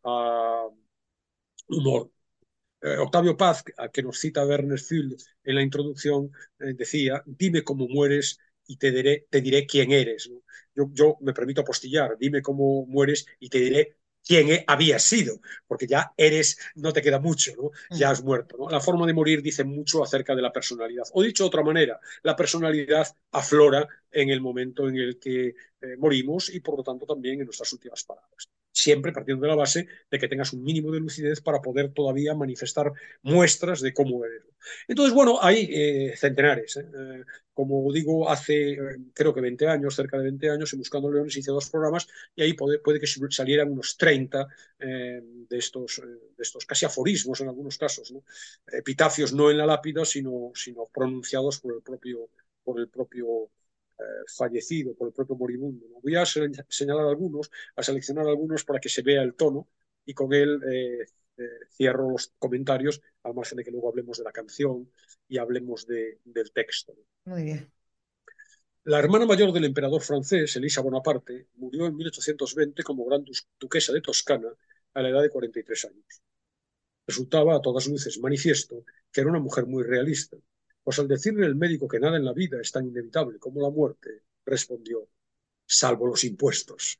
humor. Octavio Paz, a que nos cita Werner Field en la introducción, decía, dime cómo mueres y te diré quién eres, ¿no? Yo me permito apostillar, dime cómo mueres y te diré quién habías sido, porque ya eres, no te queda mucho, ¿no? Ya has muerto, ¿no? La forma de morir dice mucho acerca de la personalidad. O dicho de otra manera, la personalidad aflora en el momento en el que morimos y por lo tanto también en nuestras últimas palabras. Siempre partiendo de la base de que tengas un mínimo de lucidez para poder todavía manifestar muestras de cómo eres. Entonces, bueno, hay centenares. Como digo, hace creo que 20 años, cerca de 20 años, en Buscando Leones hice 2 programas y ahí puede que salieran unos 30 de estos casi aforismos en algunos casos, ¿no? Epitafios no en la lápida, sino pronunciados por el propio fallecido, por el propio moribundo, ¿no? Voy a señalar algunos, a seleccionar algunos para que se vea el tono y con él cierro los comentarios, al margen de que luego hablemos de la canción y hablemos del texto. Muy bien. La hermana mayor del emperador francés, Elisa Bonaparte, murió en 1820 como gran duquesa de Toscana a la edad de 43 años. Resultaba a todas luces manifiesto que era una mujer muy realista, pues al decirle el médico que nada en la vida es tan inevitable como la muerte, respondió, salvo los impuestos.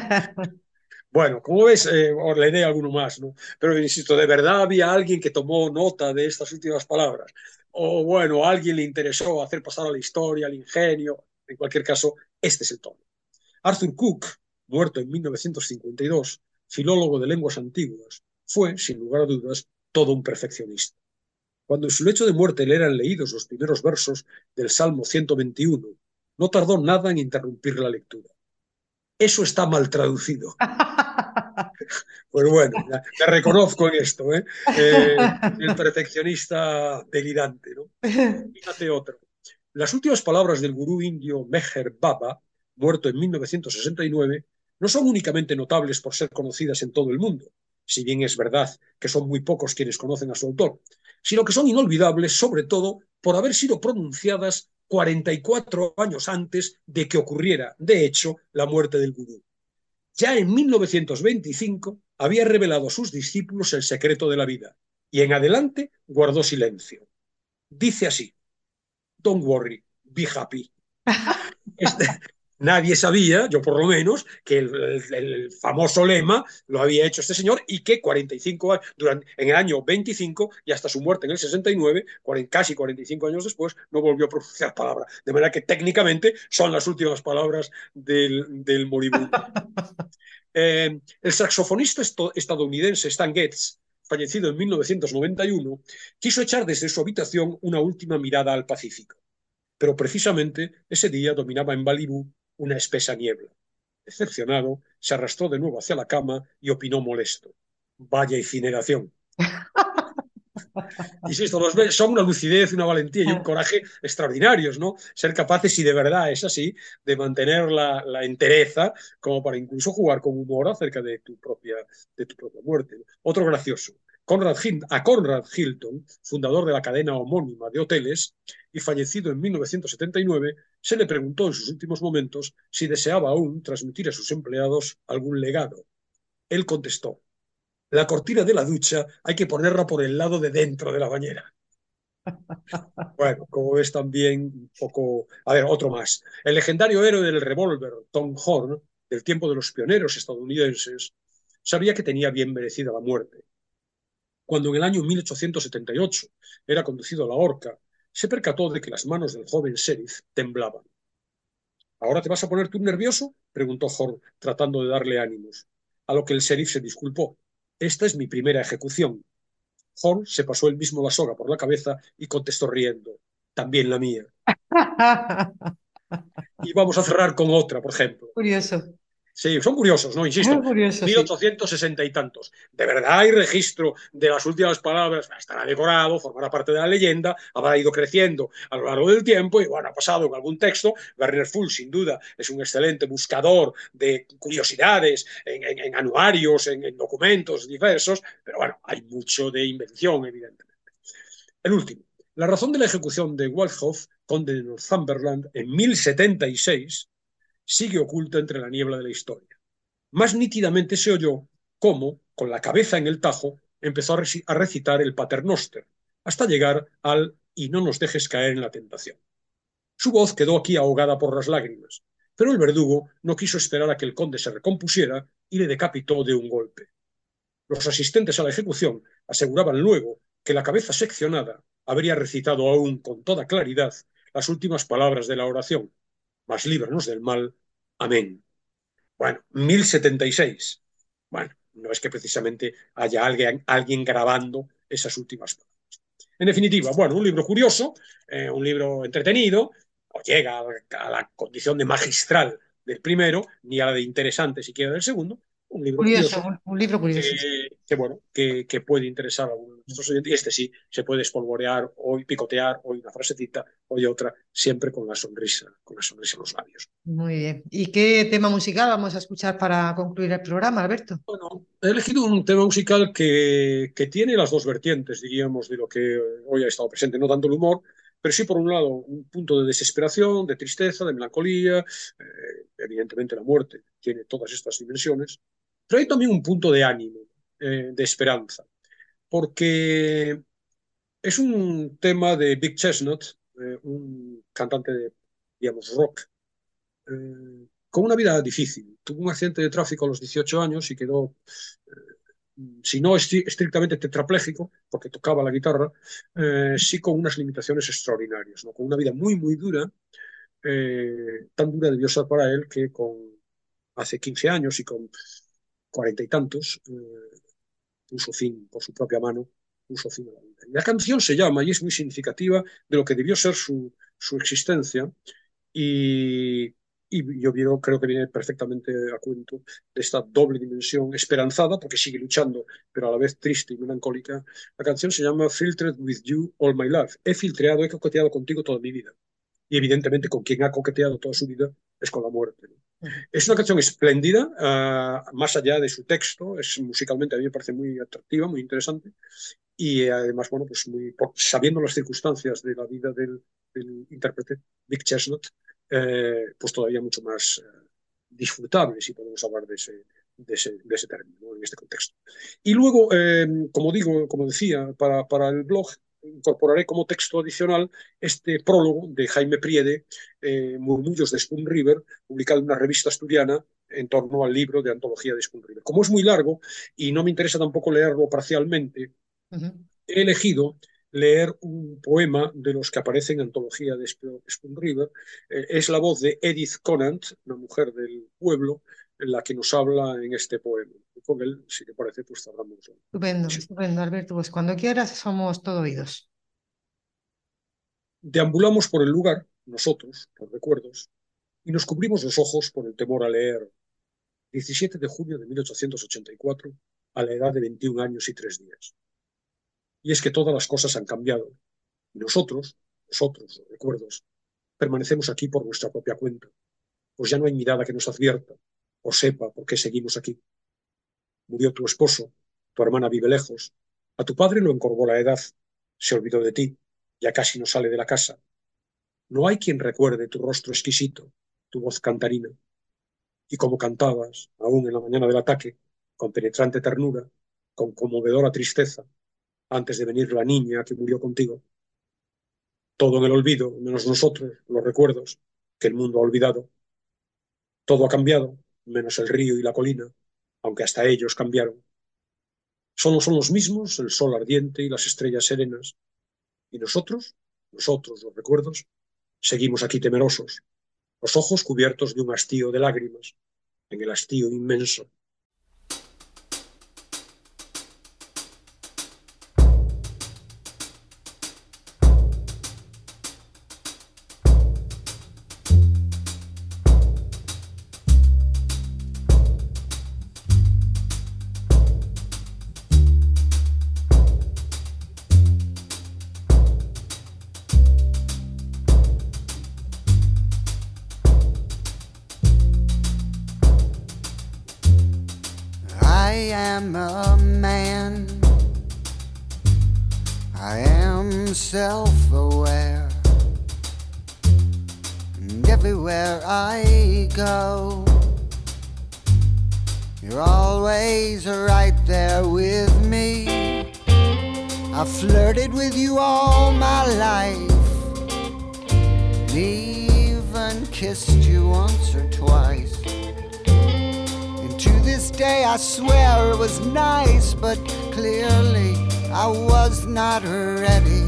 Bueno, como ves, os leeré alguno más, ¿no? Pero insisto, ¿de verdad había alguien que tomó nota de estas últimas palabras? O bueno, a alguien le interesó hacer pasar a la historia, al ingenio. En cualquier caso, este es el tono. Arthur Cook, muerto en 1952, filólogo de lenguas antiguas, fue, sin lugar a dudas, todo un perfeccionista. Cuando en su lecho de muerte le eran leídos los primeros versos del Salmo 121, no tardó nada en interrumpir la lectura. Eso está mal traducido. Pues bueno, me reconozco en esto, ¿eh? El perfeccionista delirante, ¿no? Fíjate otro. Las últimas palabras del gurú indio Meher Baba, muerto en 1969, no son únicamente notables por ser conocidas en todo el mundo, si bien es verdad que son muy pocos quienes conocen a su autor, sino que son inolvidables sobre todo por haber sido pronunciadas 44 años antes de que ocurriera, de hecho, la muerte del gurú. Ya en 1925 había revelado a sus discípulos el secreto de la vida y en adelante guardó silencio. Dice así, don't worry, be happy. Nadie sabía, yo por lo menos, que el famoso lema lo había hecho este señor y que 45 años, en el año 25 y hasta su muerte en el 69, casi 45 años después, no volvió a pronunciar palabra. De manera que técnicamente son las últimas palabras del moribundo. El saxofonista estadounidense Stan Getz, fallecido en 1991, quiso echar desde su habitación una última mirada al Pacífico. Pero precisamente ese día dominaba en Malibú una espesa niebla. Decepcionado, se arrastró de nuevo hacia la cama y opinó molesto. Vaya incineración. Insisto, son una lucidez, una valentía y un coraje extraordinarios, ¿no? Ser capaces, si de verdad es así, de mantener la entereza como para incluso jugar con humor acerca de tu propia muerte. Otro gracioso. A Conrad Hilton, fundador de la cadena homónima de hoteles y fallecido en 1979, se le preguntó en sus últimos momentos si deseaba aún transmitir a sus empleados algún legado. Él contestó, la cortina de la ducha hay que ponerla por el lado de dentro de la bañera. Bueno, como ves también un poco... A ver, otro más. El legendario héroe del revólver, Tom Horn, del tiempo de los pioneros estadounidenses, sabía que tenía bien merecida la muerte. Cuando en el año 1878 era conducido a la horca, se percató de que las manos del joven sheriff temblaban. ¿Ahora te vas a poner tú nervioso?, preguntó Horn, tratando de darle ánimos. A lo que el sheriff se disculpó. Esta es mi primera ejecución. Horn se pasó él mismo la soga por la cabeza y contestó riendo. También la mía. Y vamos a cerrar con otra, por ejemplo. Curioso. Sí, son curiosos, ¿no? Insisto, Muy curioso, sí. 1860 y tantos. De verdad hay registro de las últimas palabras, estará decorado, formará parte de la leyenda, habrá ido creciendo a lo largo del tiempo y, bueno, ha pasado en algún texto. Werner Fuhl, sin duda, es un excelente buscador de curiosidades en anuarios, en documentos diversos, pero, bueno, hay mucho de invención, evidentemente. El último. La razón de la ejecución de Walthoff, conde de Northumberland, en 1076, sigue oculta entre la niebla de la historia. Más nítidamente se oyó cómo, con la cabeza en el tajo, empezó a recitar el Paternoster, hasta llegar al "y no nos dejes caer en la tentación". Su voz quedó aquí ahogada por las lágrimas, pero el verdugo no quiso esperar a que el conde se recompusiera y le decapitó de un golpe. Los asistentes a la ejecución aseguraban luego que la cabeza seccionada habría recitado aún con toda claridad las últimas palabras de la oración: "Mas líbranos del mal. Amén". Bueno, 1076. Bueno, no es que precisamente haya alguien grabando esas últimas palabras. En definitiva, bueno, un libro curioso, un libro entretenido, no llega a la condición de magistral del primero, ni a la de interesante siquiera del segundo, un libro Curioso, curioso un libro curioso. bueno, que puede interesar a algunos de nuestros oyentes. Y este sí, se puede espolvorear, hoy picotear, hoy una frasecita, hoy otra, siempre con la sonrisa en los labios. Muy bien. ¿Y qué tema musical vamos a escuchar para concluir el programa, Alberto? Bueno, he elegido un tema musical que tiene las dos vertientes, diríamos, de lo que hoy ha estado presente. No tanto el humor, pero sí, por un lado, un punto de desesperación, de tristeza, de melancolía. Evidentemente, la muerte tiene todas estas dimensiones. Pero hay también un punto de ánimo, de esperanza, porque es un tema de Big Chestnut, un cantante de, digamos, rock, con una vida difícil. Tuvo un accidente de tráfico a los 18 años y quedó, si no estrictamente tetrapléjico, porque tocaba la guitarra, sí con unas limitaciones extraordinarias, ¿no? Con una vida muy, muy dura, tan dura debió ser para él que hace 15 años y con 40 y tantos, puso fin por su propia mano, puso fin a la vida. Y la canción se llama, y es muy significativa de lo que debió ser su existencia, y, yo creo que viene perfectamente a cuento de esta doble dimensión esperanzada, porque sigue luchando, pero a la vez triste y melancólica. La canción se llama Filtered with You All My Life. He coqueteado contigo toda mi vida. Y evidentemente con quien ha coqueteado toda su vida es con la muerte, ¿no? Es una canción espléndida, más allá de su texto, musicalmente a mí me parece muy atractiva, muy interesante, y además, bueno, pues sabiendo las circunstancias de la vida del intérprete, Big Chestnut, pues todavía mucho más disfrutable, si podemos hablar de ese término, ¿no? En este contexto. Y luego, como decía, para el blog incorporaré como texto adicional este prólogo de Jaime Priede, Murmullos de Spoon River, publicado en una revista asturiana en torno al libro de antología de Spoon River. Como es muy largo y no me interesa tampoco leerlo parcialmente, he elegido leer un poema de los que aparecen en antología de Spoon River. Es la voz de Edith Conant, una mujer del pueblo, en la que nos habla en este poema. Y con él, si te parece, pues hablamos. Estupendo, estupendo, Alberto. Pues cuando quieras somos todo oídos. Deambulamos por el lugar, nosotros, los recuerdos, y nos cubrimos los ojos por el temor a leer. 17 de junio de 1884, a la edad de 21 años y 3 días. Y es que todas las cosas han cambiado, y nosotros, los recuerdos, permanecemos aquí por nuestra propia cuenta, pues ya no hay mirada que nos advierta o sepa por qué seguimos aquí. Murió tu esposo, tu hermana vive lejos, a tu padre lo encorvó la edad, se olvidó de ti, ya casi no sale de la casa. No hay quien recuerde tu rostro exquisito, tu voz cantarina. Y como cantabas, aún en la mañana del ataque, con penetrante ternura, con conmovedora tristeza, antes de venir la niña que murió contigo. Todo en el olvido, menos nosotros, los recuerdos, que el mundo ha olvidado. Todo ha cambiado, menos el río y la colina, aunque hasta ellos cambiaron. Solo son los mismos el sol ardiente y las estrellas serenas. Y nosotros, los recuerdos, seguimos aquí temerosos, los ojos cubiertos de un hastío de lágrimas, en el hastío inmenso. am a man. I am self-aware, and everywhere I go, you're always right there with me. I flirted with you all my life, and even kissed you once or twice. And to this day I swear it was nice, but clearly I was not ready.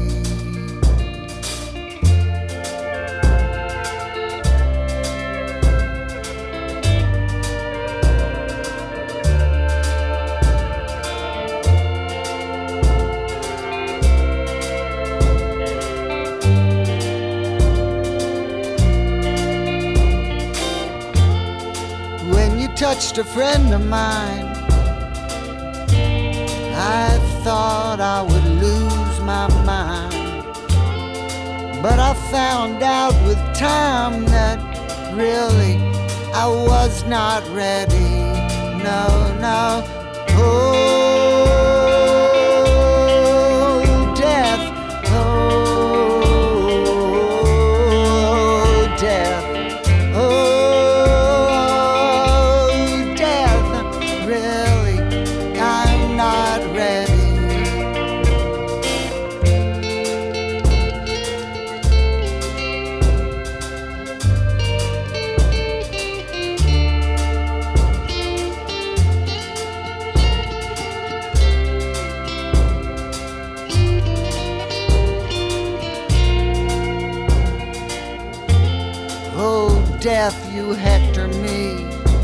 When you touched a friend of mine, I thought I would lose my mind, but I found out with time that really I was not ready. No, no. Oh, death. Oh, death. Oh, death. Really, I'm not ready. Oh, death, you hector me,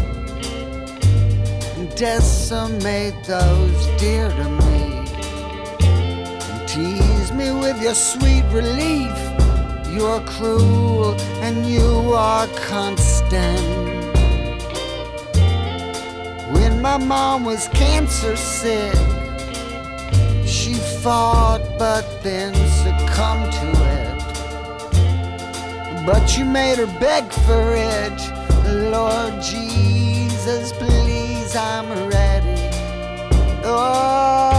decimate those dear to me, and tease me with your sweet relief. You're cruel and you are constant. When my mom was cancer sick, she fought but then succumbed to it. But you made her beg for it. Lord Jesus, please, I'm ready. Oh,